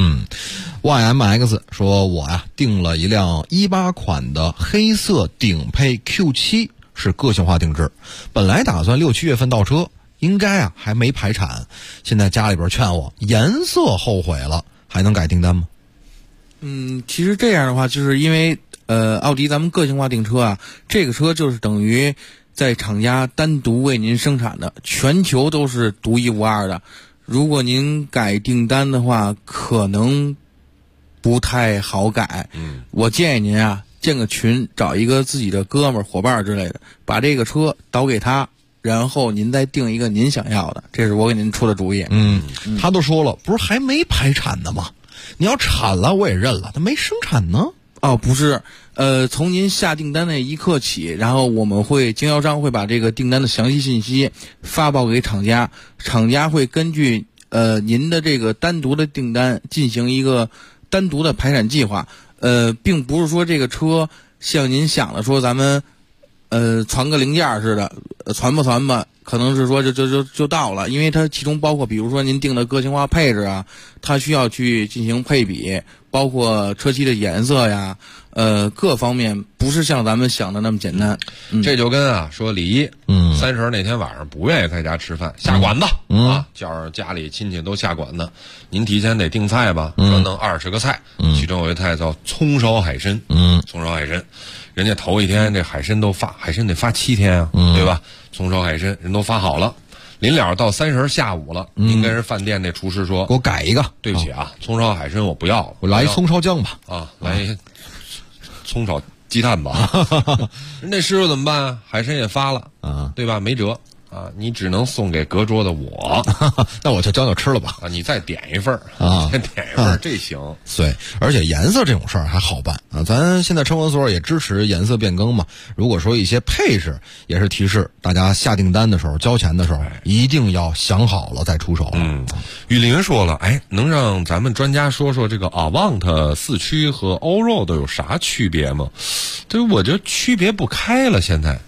S2: YMX 说我呀订了一辆18款的黑色顶配 Q7，是个性化定制，本来打算6、7月份到车，应该啊还没排产，现在家里边劝我颜色后悔了，还能改订单吗？
S8: 其实这样的话，就是因为奥迪咱们个性化订车啊，这个车就是等于在厂家单独为您生产的，全球都是独一无二的。如果您改订单的话，可能不太好改。我建议您啊，建个群，找一个自己的哥们儿、伙伴之类的，把这个车导给他，然后您再定一个您想要的。这是我给您出的主意。
S2: 他都说了，不是还没排产呢吗？你要产了我也认了，他没生产呢。
S8: 哦，不是，从您下订单那一刻起，然后我们经销商会把这个订单的详细信息发报给厂家，厂家会根据您的这个单独的订单进行一个单独的排产计划。并不是说这个车像您想的说咱们传个零件似的，传吧，可能是说就到了，因为它其中包括比如说您定的个性化配置啊，它需要去进行配比，包括车漆的颜色呀，各方面不是像咱们想的那么简单。
S10: 这就跟说李一30那天晚上不愿意在家吃饭，下馆子叫上家里亲戚都下馆子，您提前得订菜吧，说弄20个菜，其中有一菜叫葱烧海参，葱烧海参，人家头一天这海参得发7天啊，对吧？葱烧海参人都发好了，临了到30下午了，您跟人饭店那厨师说，
S2: 给我改一个，
S10: 对不起啊，葱烧海参我不要了，
S2: 我来一葱烧酱吧，
S10: 来一葱烧鸡蛋吧，人那师傅怎么办啊？海参也发了对吧？没辙啊，你只能送给隔桌的我，
S2: 那我就将就吃了吧。
S10: 你再点一份再点一份这行。
S2: 对，而且颜色这种事儿还好办啊，咱现在车管所也支持颜色变更嘛。如果说一些配置，也是提示大家下订单的时候、交钱的时候，一定要想好了再出手。
S10: 雨林说了，能让咱们专家说说这个 Avant 4驱和 Allroad 有啥区别吗？对，我就区别不开了。现在，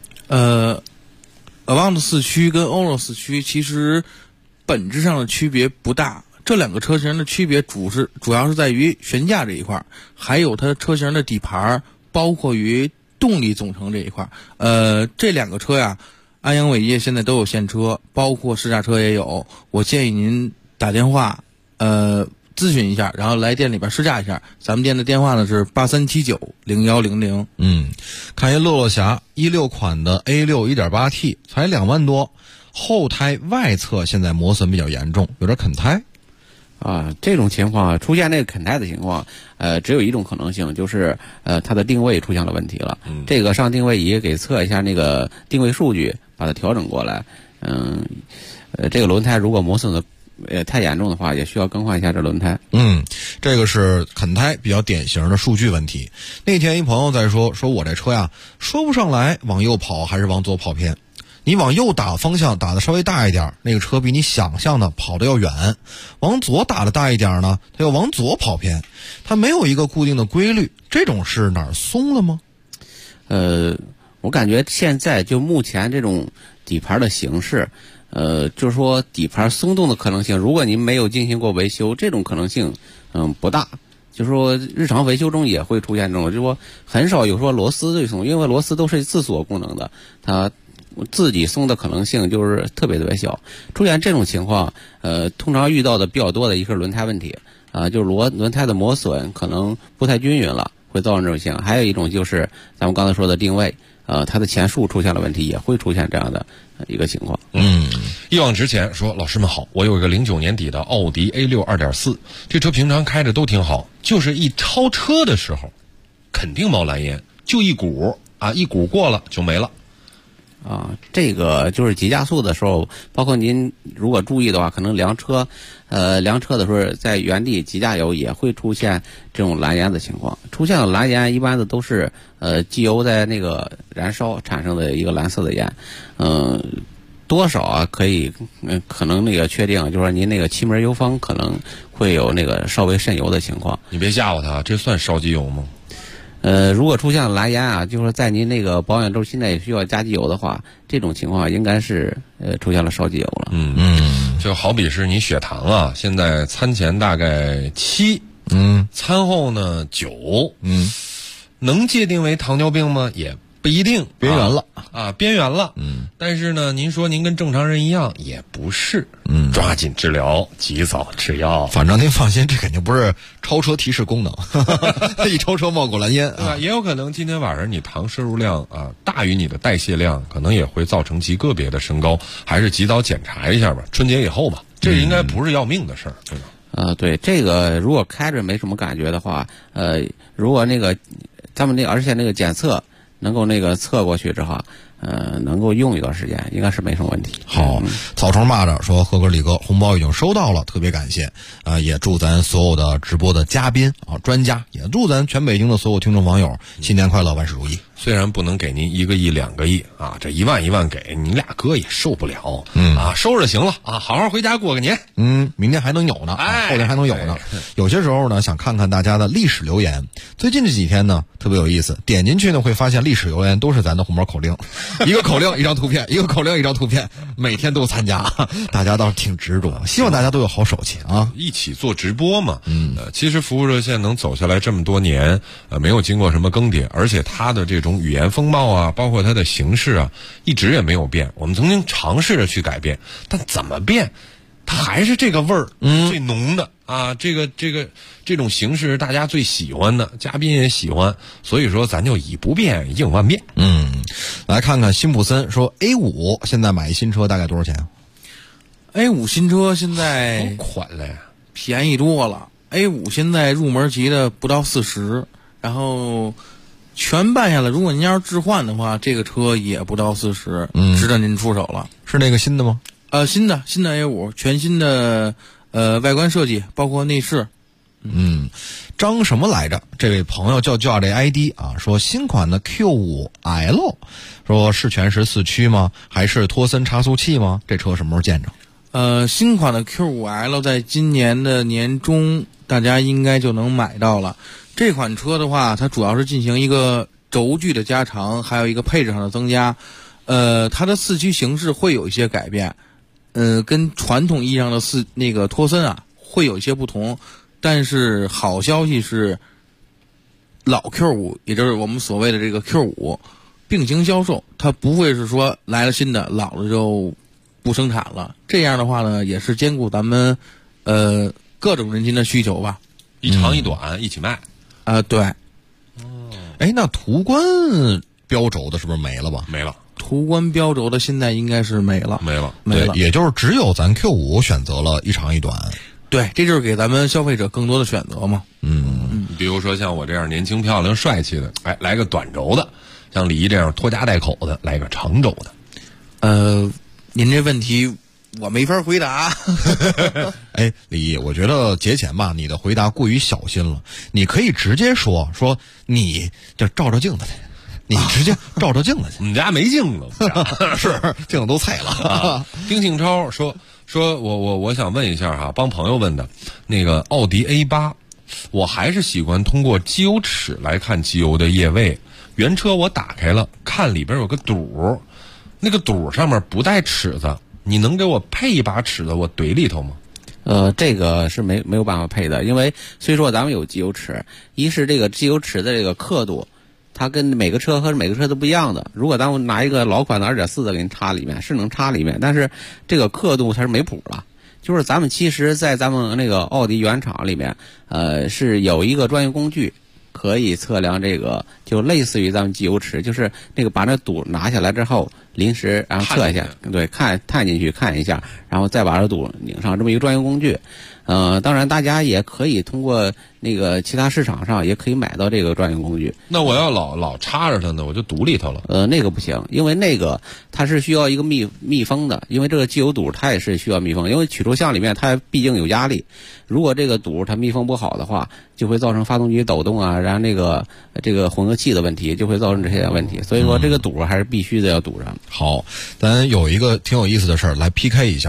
S8: Avant 4驱跟 Allroad 4驱其实本质上的区别不大，这两个车型的区别主要是在于悬架这一块，还有它车型的底盘，包括于动力总成这一块。这两个车呀，安阳伟业现在都有现车，包括试驾车也有。我建议您打电话咨询一下，然后来店里边试驾一下。咱们店的电话呢是83790100。
S2: 看一乐乐侠16款的 A6 1.8T 才2万多，后胎外侧现在磨损比较严重，有点啃胎。
S7: 这种情况出现那个啃胎的情况，只有一种可能性，就是它的定位出现了问题了。这个上定位仪给测一下那个定位数据，把它调整过来。这个轮胎如果磨损的太严重的话，也需要更换一下这轮胎。
S2: 这个是啃胎比较典型的数据问题。那天一朋友在说我这车呀，说不上来往右跑还是往左跑偏。你往右打方向打的稍微大一点，那个车比你想象的跑得要远；往左打的大一点呢，它又往左跑偏。它没有一个固定的规律，这种是哪儿松了吗？
S7: 我感觉现在就目前这种底盘的形式，就是说底盘松动的可能性，如果您没有进行过维修，这种可能性不大。就是说日常维修中也会出现这种，就是说很少有说螺丝最松，因为螺丝都是自锁功能的，它自己松的可能性就是特别小。出现这种情况，通常遇到的比较多的一个轮胎问题就是轮胎的磨损可能不太均匀了，会造成这种情况。还有一种就是咱们刚才说的定位，它的前束出现了问题，也会出现这样的一个情况。
S10: 一往直前说，老师们好，我有一个09年底的奥迪 A6 2.4，这车平常开着都挺好，就是一超车的时候肯定冒蓝烟，就一股一股过了就没了。
S7: 这个就是急加速的时候，包括您如果注意的话，可能量车的时候在原地急加油也会出现这种蓝烟的情况。出现了蓝烟，一般的都是机油在那个燃烧产生的一个蓝色的烟。多少可能那个确定，就是说您那个气门油封可能会有那个稍微渗油的情况。
S10: 你别吓唬他，这算烧机油吗？
S7: 如果出现蓝烟啊，就是在您那个保养周期内需要加机油的话，这种情况应该是出现了烧机油了。
S10: 就好比是你血糖啊，现在餐前大概7，餐后呢9，能界定为糖尿病吗？也不一定，
S2: 边缘了
S10: 边缘了。但是呢，您说您跟正常人一样，也不是。抓紧治疗，及早吃药。
S2: 反正您放心，这肯定不是超车提示功能，一超车冒过蓝烟，
S10: 对吧？也有可能今天晚上你糖摄入量大于你的代谢量，可能也会造成极个别的升高，还是及早检查一下吧。春节以后吧，这应该不是要命的事儿，对吧？
S7: 对，这个如果开着没什么感觉的话，如果那个咱们而且那个检测能够那个测过去之后，能够用一段时间，应该是没什么问题。
S2: 好，草虫蚂蚱说：“贺哥、李哥，红包已经收到了，特别感谢。也祝咱所有的直播的嘉宾专家，也祝咱全北京的所有听众网友新年快乐，万事如意。
S10: 虽然不能给您1个亿、2个亿这1万1万给你俩哥也受不了。收拾就行了好好回家过个年。
S2: 明天还能有呢，后天还能有呢。有些时候呢，想看看大家的历史留言。最近这几天呢，特别有意思，点进去呢会发现历史留言都是咱的红包口令。”一个口令一张图片，一个口令一张图片，每天都参加，大家倒是挺执着，希望大家都有好手气啊！
S10: 一起做直播嘛，其实服务热线能走下来这么多年，没有经过什么更迭，而且它的这种语言风貌包括它的形式一直也没有变。我们曾经尝试着去改变，但怎么变，它还是这个味儿，最浓的这种形式大家最喜欢的，嘉宾也喜欢，所以说咱就以不变应万变。
S2: 来看看辛普森说 A5 现在买一新车大概多少钱
S8: ？A5 新车现在
S10: 多款了呀，
S8: 便宜多了。A5 现在入门级的不到40，然后全办下来，如果您要是置换的话，这个车也不到40，值得您出手了。
S2: 是那个新的吗？
S8: 新的 A5，全新的外观设计，包括内饰。
S2: 张什么来着？这位朋友叫这 ID 说新款的 Q5L， 说是全时4驱吗？还是托森差速器吗？这车什么时候见着？
S8: 新款的 Q5L 在今年的年中，大家应该就能买到了。这款车的话，它主要是进行一个轴距的加长，还有一个配置上的增加。它的4驱形式会有一些改变，跟传统意义上的那个托森会有一些不同。但是好消息是，老 Q5， 也就是我们所谓的这个 Q5， 并行销售，它不会是说来了新的，老了就不生产了。这样的话呢，也是兼顾咱们各种人群的需求吧，
S10: 一长一短一起卖。
S8: 对。
S2: 那途观标轴的是不是没了吧？
S10: 没了。
S8: 途观标轴的现在应该是没了。
S2: 对，也就是只有咱 Q5 选择了一长一短。
S8: 对，这就是给咱们消费者更多的选择嘛。
S10: 比如说像我这样年轻漂亮帅气的，来个短轴的；像李毅这样拖家带口的，来个长轴
S8: 的。您这问题我没法回答。
S2: 李毅，我觉得节前吧，你的回答过于小心了。你可以直接说你就照镜子去。你直接照镜子去。
S10: 我们家没镜子，
S2: 是镜子都菜了。
S10: 丁庆超说我想问一下帮朋友问的那个奥迪 A8， 我还是喜欢通过机油尺来看机油的液位。原车我打开了，看里边有个堵，那个堵上面不带尺子，你能给我配一把尺子，我怼里头吗？
S7: 这个是没有办法配的，因为虽说咱们有机油尺，一是这个机油尺的这个刻度，它跟每个车和每个车都不一样的。如果咱们拿一个老款的 2.4 的给你插里面，是能插里面，但是这个刻度它是没谱了。就是咱们其实在咱们那个奥迪原厂里面，是有一个专用工具可以测量这个，就类似于咱们机油尺，就是那个把那堵拿下来之后，临时然后测一下，对，探进去看一下，然后再把这堵拧上，这么一个专用工具。当然大家也可以通过那个其他市场上也可以买到这个专用工具。
S10: 那我要老插着它呢，我就堵里头了。
S7: 那个不行，因为那个它是需要一个密封的，因为这个机油堵它也是需要密封，因为曲轴箱里面它毕竟有压力，如果这个堵它密封不好的话，就会造成发动机抖动然后这个混合气的问题，就会造成这些问题。所以说这个堵还是必须的要堵上。
S2: 好，咱有一个挺有意思的事儿来 PK 一下。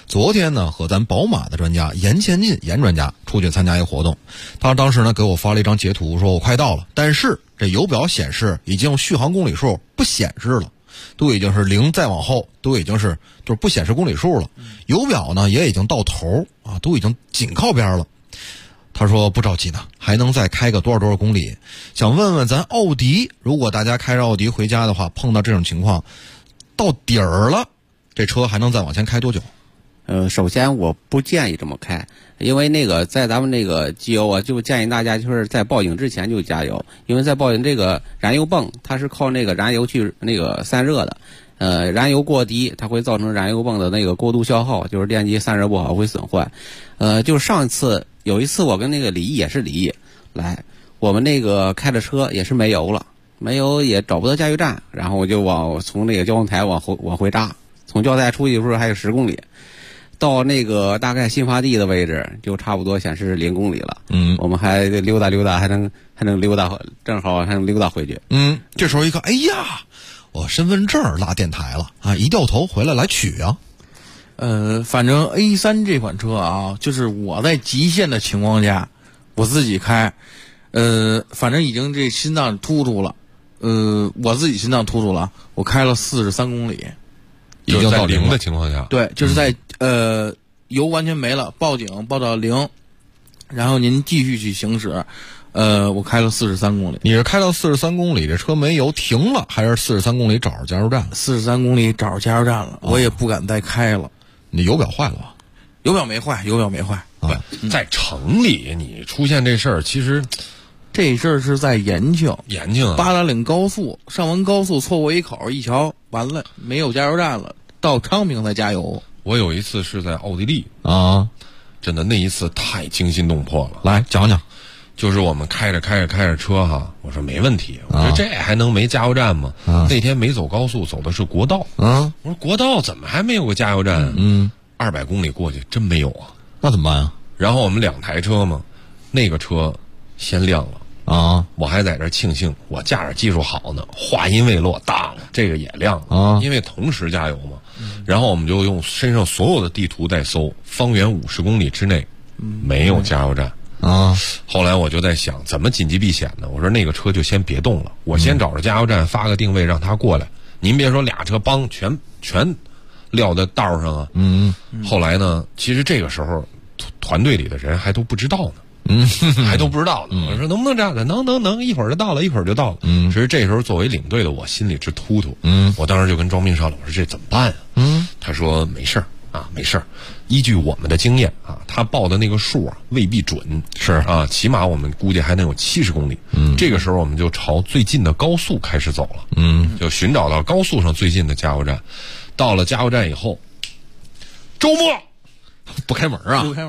S2: 昨天呢和咱宝马的专家严前进严专家出去参加一个活动，他当时呢给我发了一张截图，说我快到了，但是这油表显示已经续航公里数不显示了，都已经是0再往后都已经是就是不显示公里数了，油表呢也已经到头啊，都已经紧靠边了。他说不着急呢，还能再开个多少公里，想问问咱奥迪，如果大家开着奥迪回家的话，碰到这种情况到底儿了，这车还能再往前开多久？
S7: 首先我不建议这么开，因为那个在咱们那个机油啊，就建议大家就是在报警之前就加油，因为在报警这个燃油泵它是靠那个燃油去那个散热的，燃油过低它会造成燃油泵的那个过度消耗，就是电机散热不好会损坏。就是上次有一次我跟那个李毅来，我们那个开着车也是没油了，没油也找不到加油站，然后我就从那个交通台往回扎，从交台出去的时候还有10公里。到那个大概新发地的位置，就差不多显示0公里了。我们还溜达，还能溜达，正好还能溜达回去。
S2: 这时候一看，哎呀，我身份证落电台了啊！一掉头回来取啊。
S8: 反正 A3 这款车啊，就是我在极限的情况下，我自己开，反正已经这心脏突出了，我自己心脏突出了，我开了43公里。
S10: 已经到0的情况下，
S8: 对，就是在油完全没了，报警报到0，然后您继续去行驶，我开了43公里。
S2: 你是开到43公里，这车没油停了，还是43公里找着加油站了
S8: ？43公里找着加油站了，我也不敢再开了。
S2: 你油表坏了吧？
S8: 油表没坏。
S10: 在城里你出现这事儿，其实
S8: 这事儿是在延庆
S10: 八
S8: 达岭高速，上完高速错过一口，一瞧完了没有加油站了，到昌平才加油。
S10: 我有一次是在奥地利
S2: 啊，
S10: 真的那一次太惊心动魄了。
S2: 来讲讲，
S10: 就是我们开着车哈，我说没问题，我说这还能没加油站吗？那天没走高速，走的是国道。我说国道怎么还没有个加油站？200公里过去真没有啊，
S2: 那怎么办啊？
S10: 然后我们2台车嘛，那个车先亮了
S2: 啊，
S10: 我还在这庆幸我驾驶技术好呢，话音未落大了，这个也亮了
S2: 啊，
S10: 因为同时加油嘛。然后我们就用身上所有的地图在搜，方圆50公里之内没有加油站
S2: 啊。
S10: 后来我就在想，怎么紧急避险呢？我说那个车就先别动了，我先找着加油站发个定位让他过来。您别说俩车帮全撂在道上啊。后来呢，其实这个时候团队里的人还都不知道呢。还都不知道呢。我说能不能这样的？能，一会儿就到了，其实这时候作为领队的我心里直突突。我当时就跟庄斌说了，我说这怎么办啊？他说没事儿啊，没事儿。依据我们的经验啊，他报的那个数啊未必准，
S2: 是
S10: 啊，起码我们估计还能有70公里。这个时候我们就朝最近的高速开始走了。就寻找到高速上最近的加油站。到了加油站以后，周末
S2: 不开门啊？
S10: 不开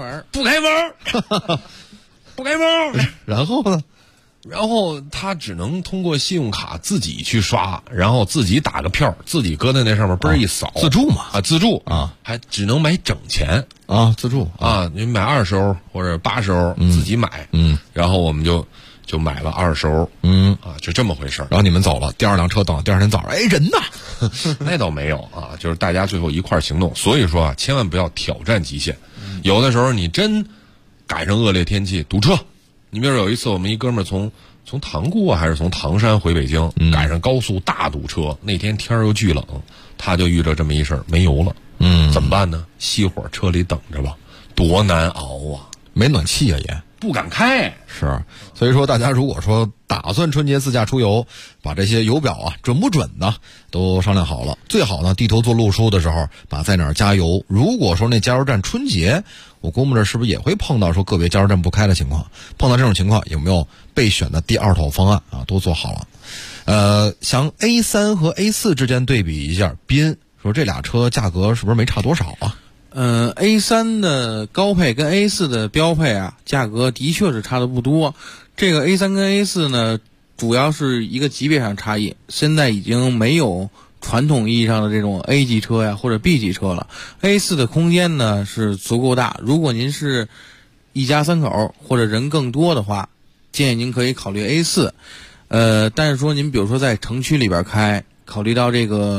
S10: 门，
S2: 然后呢？
S10: 然后他只能通过信用卡自己去刷，然后自己打个票，自己搁在那上面嘣一扫，
S2: 自助嘛
S10: 自助啊，还只能买整钱
S2: 啊，自助
S10: 啊，你买20欧或者80欧自己买，然后我们就买了20欧，就这么回事。
S2: 然后你们走了，第2辆车等了第2天早上，哎，人呢？
S10: 那倒没有啊，就是大家最后一块行动。所以说啊，千万不要挑战极限，有的时候你真赶上恶劣天气堵车。你比如有一次我们一哥们儿从塘沽啊还是从唐山回北京，赶上高速大堵车，那天天又巨冷，他就遇着这么一事儿，没油了。怎么办呢？熄火车里等着吧，多难熬啊！
S2: 没暖气啊，也
S10: 不敢开。
S2: 是，所以说大家如果说打算春节自驾出游，把这些油表啊准不准呢都商量好了，最好呢地图做路书的时候把在哪儿加油。如果说那加油站春节，我估摸着是不是也会碰到说个别加油站不开的情况？碰到这种情况，有没有备选的第2套方案啊？都做好了。像 A3 和 A4 之间对比一下，斌说这俩车价格是不是没差多少啊
S8: ？A3 的高配跟 A4 的标配啊，价格的确是差的不多。这个 A3 跟 A4 呢，主要是一个级别上差异，现在已经没有传统意义上的这种 A 级车呀或者 B 级车了。A4 的空间呢是足够大，如果您是一家3口或者人更多的话，建议您可以考虑 A4。但是说您比如说在城区里边开，考虑到这个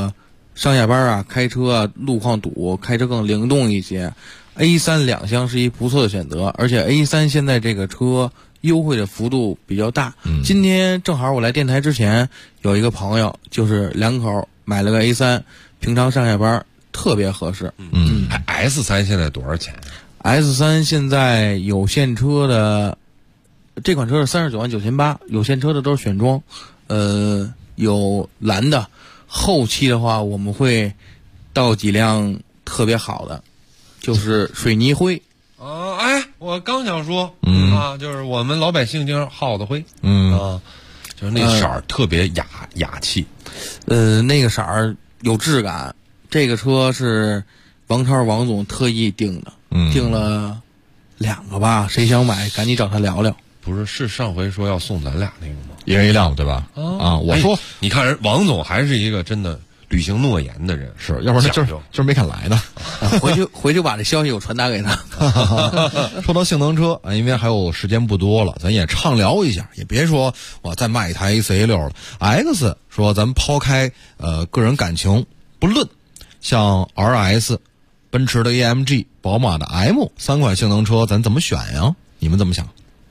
S8: 上下班啊，开车啊，路况堵，开车更灵动一些。A3 两厢是一不错的选择，而且 A3 现在这个车优惠的幅度比较大。今天正好我来电台之前，有一个朋友就是两口买了个 A3， 平常上下班特别合适。
S10: S3 现在多少钱
S8: ？S3 现在有现车的这款车是39.98万，有现车的都是选装，有蓝的。后期的话，我们会到几辆特别好的，就是水泥灰。
S10: 我刚想说，就是我们老百姓经常好的灰，就是那色儿特别雅气，
S8: 那个色儿有质感。这个车是王超王总特意订的，订了2个吧，谁想买赶紧找他聊聊。
S10: 不是上回说要送咱俩那个吗？
S2: 一人一辆，对吧？我说，
S10: 你看人王总还是一个真的履行诺言的人，
S2: 是，要不然他就是没敢来呢。
S8: 回去把这消息我传达给他。
S2: 说到性能车因为还有时间不多了，咱也畅聊一下，也别说我再卖一台 C6 了。X 说咱们抛开个人感情不论，像 RS、奔驰的 AMG、宝马的 M 3款性能车，咱怎么选呀？你们怎么想？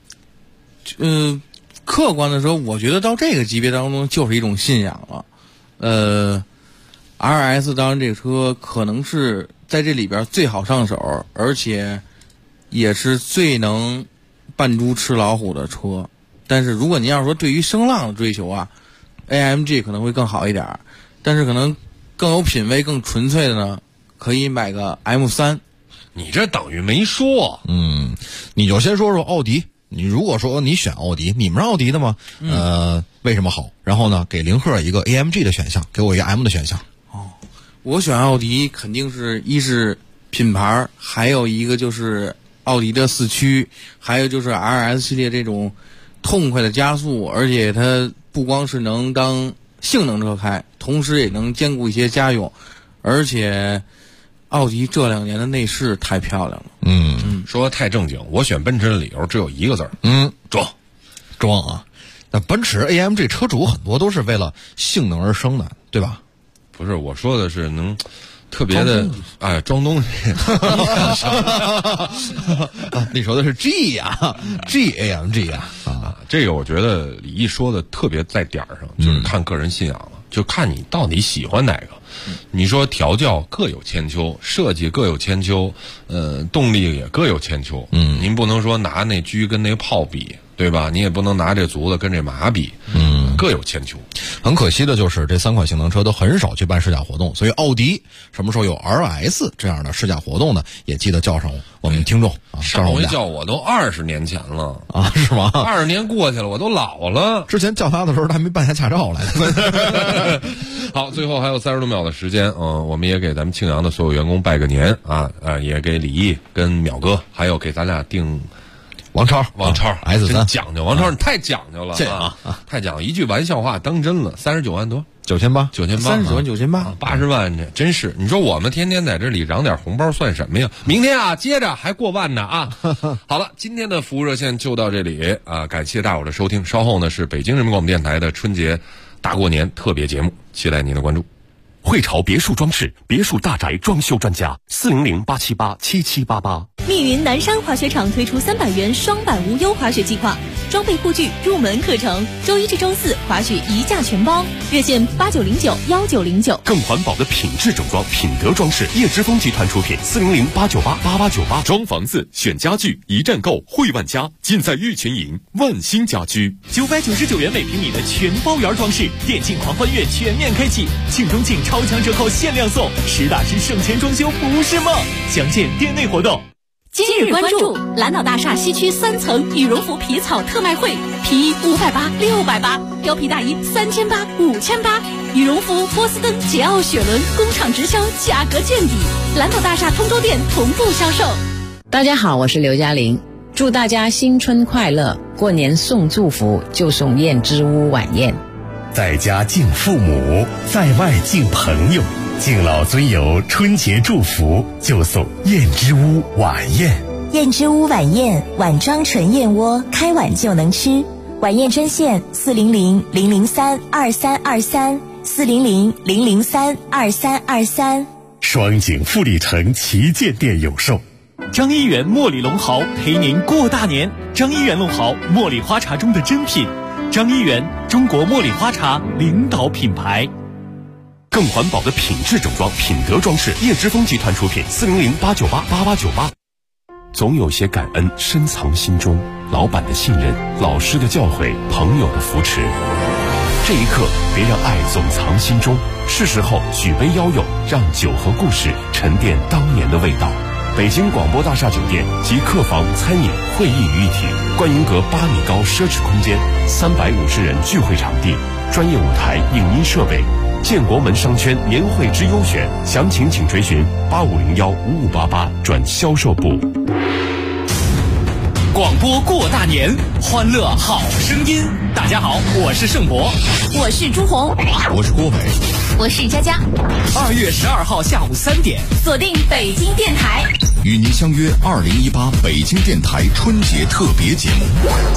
S8: 客观的说，我觉得到这个级别当中就是一种信仰了。RS 当然这个车可能是在这里边最好上手，而且也是最能扮猪吃老虎的车。但是如果您要是说对于声浪的追求啊， AMG 可能会更好一点，但是可能更有品位更纯粹的呢，可以买个 M3。
S10: 你这等于没说。
S2: 你就先说说奥迪。你如果说你选奥迪，你们是奥迪的吗？为什么好？然后呢，给林鹤一个 AMG 的选项，给我一个 M 的选项。
S8: 我选奥迪肯定是一是品牌，还有一个就是奥迪的4驱，还有就是 RS 系列这种痛快的加速，而且它不光是能当性能车开，同时也能兼顾一些家用，而且奥迪这2年的内饰太漂亮了。
S10: 说太正经，我选奔驰的理由只有一个字儿，
S2: 装啊！那奔驰 AMG 车主很多都是为了性能而生的，对吧？
S10: 不是，我说的是能特别的装东西。
S2: 你说的是 G 呀，G AMG 呀
S10: 这个我觉得李毅说的特别在点儿上，就是看个人信仰了，就看你到底喜欢哪个。你说调教各有千秋，设计各有千秋，动力也各有千秋。您不能说拿那车跟那炮比，对吧？你也不能拿这足子跟这马比。各有千秋。
S2: 很可惜的就是这3款性能车都很少去办试驾活动，所以奥迪什么时候有 RS 这样的试驾活动呢？也记得叫上我们听众啊。
S10: 上回叫我都20年前了
S2: 啊，是吗
S10: ？20年过去了，我都老了。
S2: 之前叫他的时候，他还没办下驾照来呢。
S10: 好，最后还有30多秒的时间，我们也给咱们庆阳的所有员工拜个年啊，也给李毅跟淼哥，还有给咱俩定。
S2: 王超
S10: S3 真讲究，王超你太讲究了太讲究，一句玩笑话当真了，39万多
S2: ，9800
S8: ，30万9800
S10: ，80万这真是，你说我们天天在这里嚷点红包算什么呀？明天啊，接着还过万呢啊！好了，今天的服务热线就到这里啊，感谢大伙的收听，稍后呢是北京人民广播电台的春节大过年特别节目，期待您的关注。
S12: 汇潮别墅装饰，别墅大宅装修专家，400-878-7788。
S9: 密云南山滑雪场推出300元双板无忧滑雪计划，装备护具、入门课程，周1至周4滑雪1价全包。热线89091909。
S12: 更环保的品质整装，品德装饰，叶之峰集团出品，400-898-8898。装房子、选家具，一站购，汇万家，尽在玉群营万兴家居。
S15: 999元每平米的全包圆装饰，电竞狂欢月全面开启，庆中庆超强折扣限量送，实打实省钱装修不是梦。详见店内活动。
S16: 今日关注蓝岛大厦西区3层羽绒服皮草特卖会，皮衣580、680，貂皮大衣3800、5800，羽绒服、波司登、捷奥雪伦工厂直销，价格见底。蓝岛大厦通州店同步销售。
S21: 大家好，我是刘嘉玲，祝大家新春快乐！过年送祝福就送燕之屋晚宴，
S11: 在家敬父母，在外敬朋友。敬老尊友春节祝福就送燕之屋晚宴。
S22: 燕之屋晚宴，碗装纯燕窝，开碗就能吃。晚宴专线400-003-2323， 400-003-2323。
S11: 双井富力城旗舰店有售。
S15: 张一元茉莉龙豪陪您过大年。张一元龙豪，茉莉花茶中的珍品。张一元，中国茉莉花茶领导品牌。
S12: 更环保的品质整装，品德装饰，叶之峰集团出品，400-898-8898。总有些感恩深藏心中，老板的信任，老师的教诲，朋友的扶持。这一刻，别让爱总藏心中，是时候举杯邀友，让酒和故事沉淀当年的味道。北京广播大厦酒店集客房、餐饮、会议于一体，观音阁8米高奢侈空间，350人聚会场地，专业舞台、影音设备。建国门商圈年会之优选，详情请垂询8501-5588转销售部。
S15: 广播过大年，欢乐好声音。大家好，我是盛博，
S3: 我是朱红，
S2: 我是郭伟，
S3: 我是佳佳。
S15: 2月12号下午3点，
S3: 锁定北京电台，
S2: 与您相约2018北京电台春节特别节目。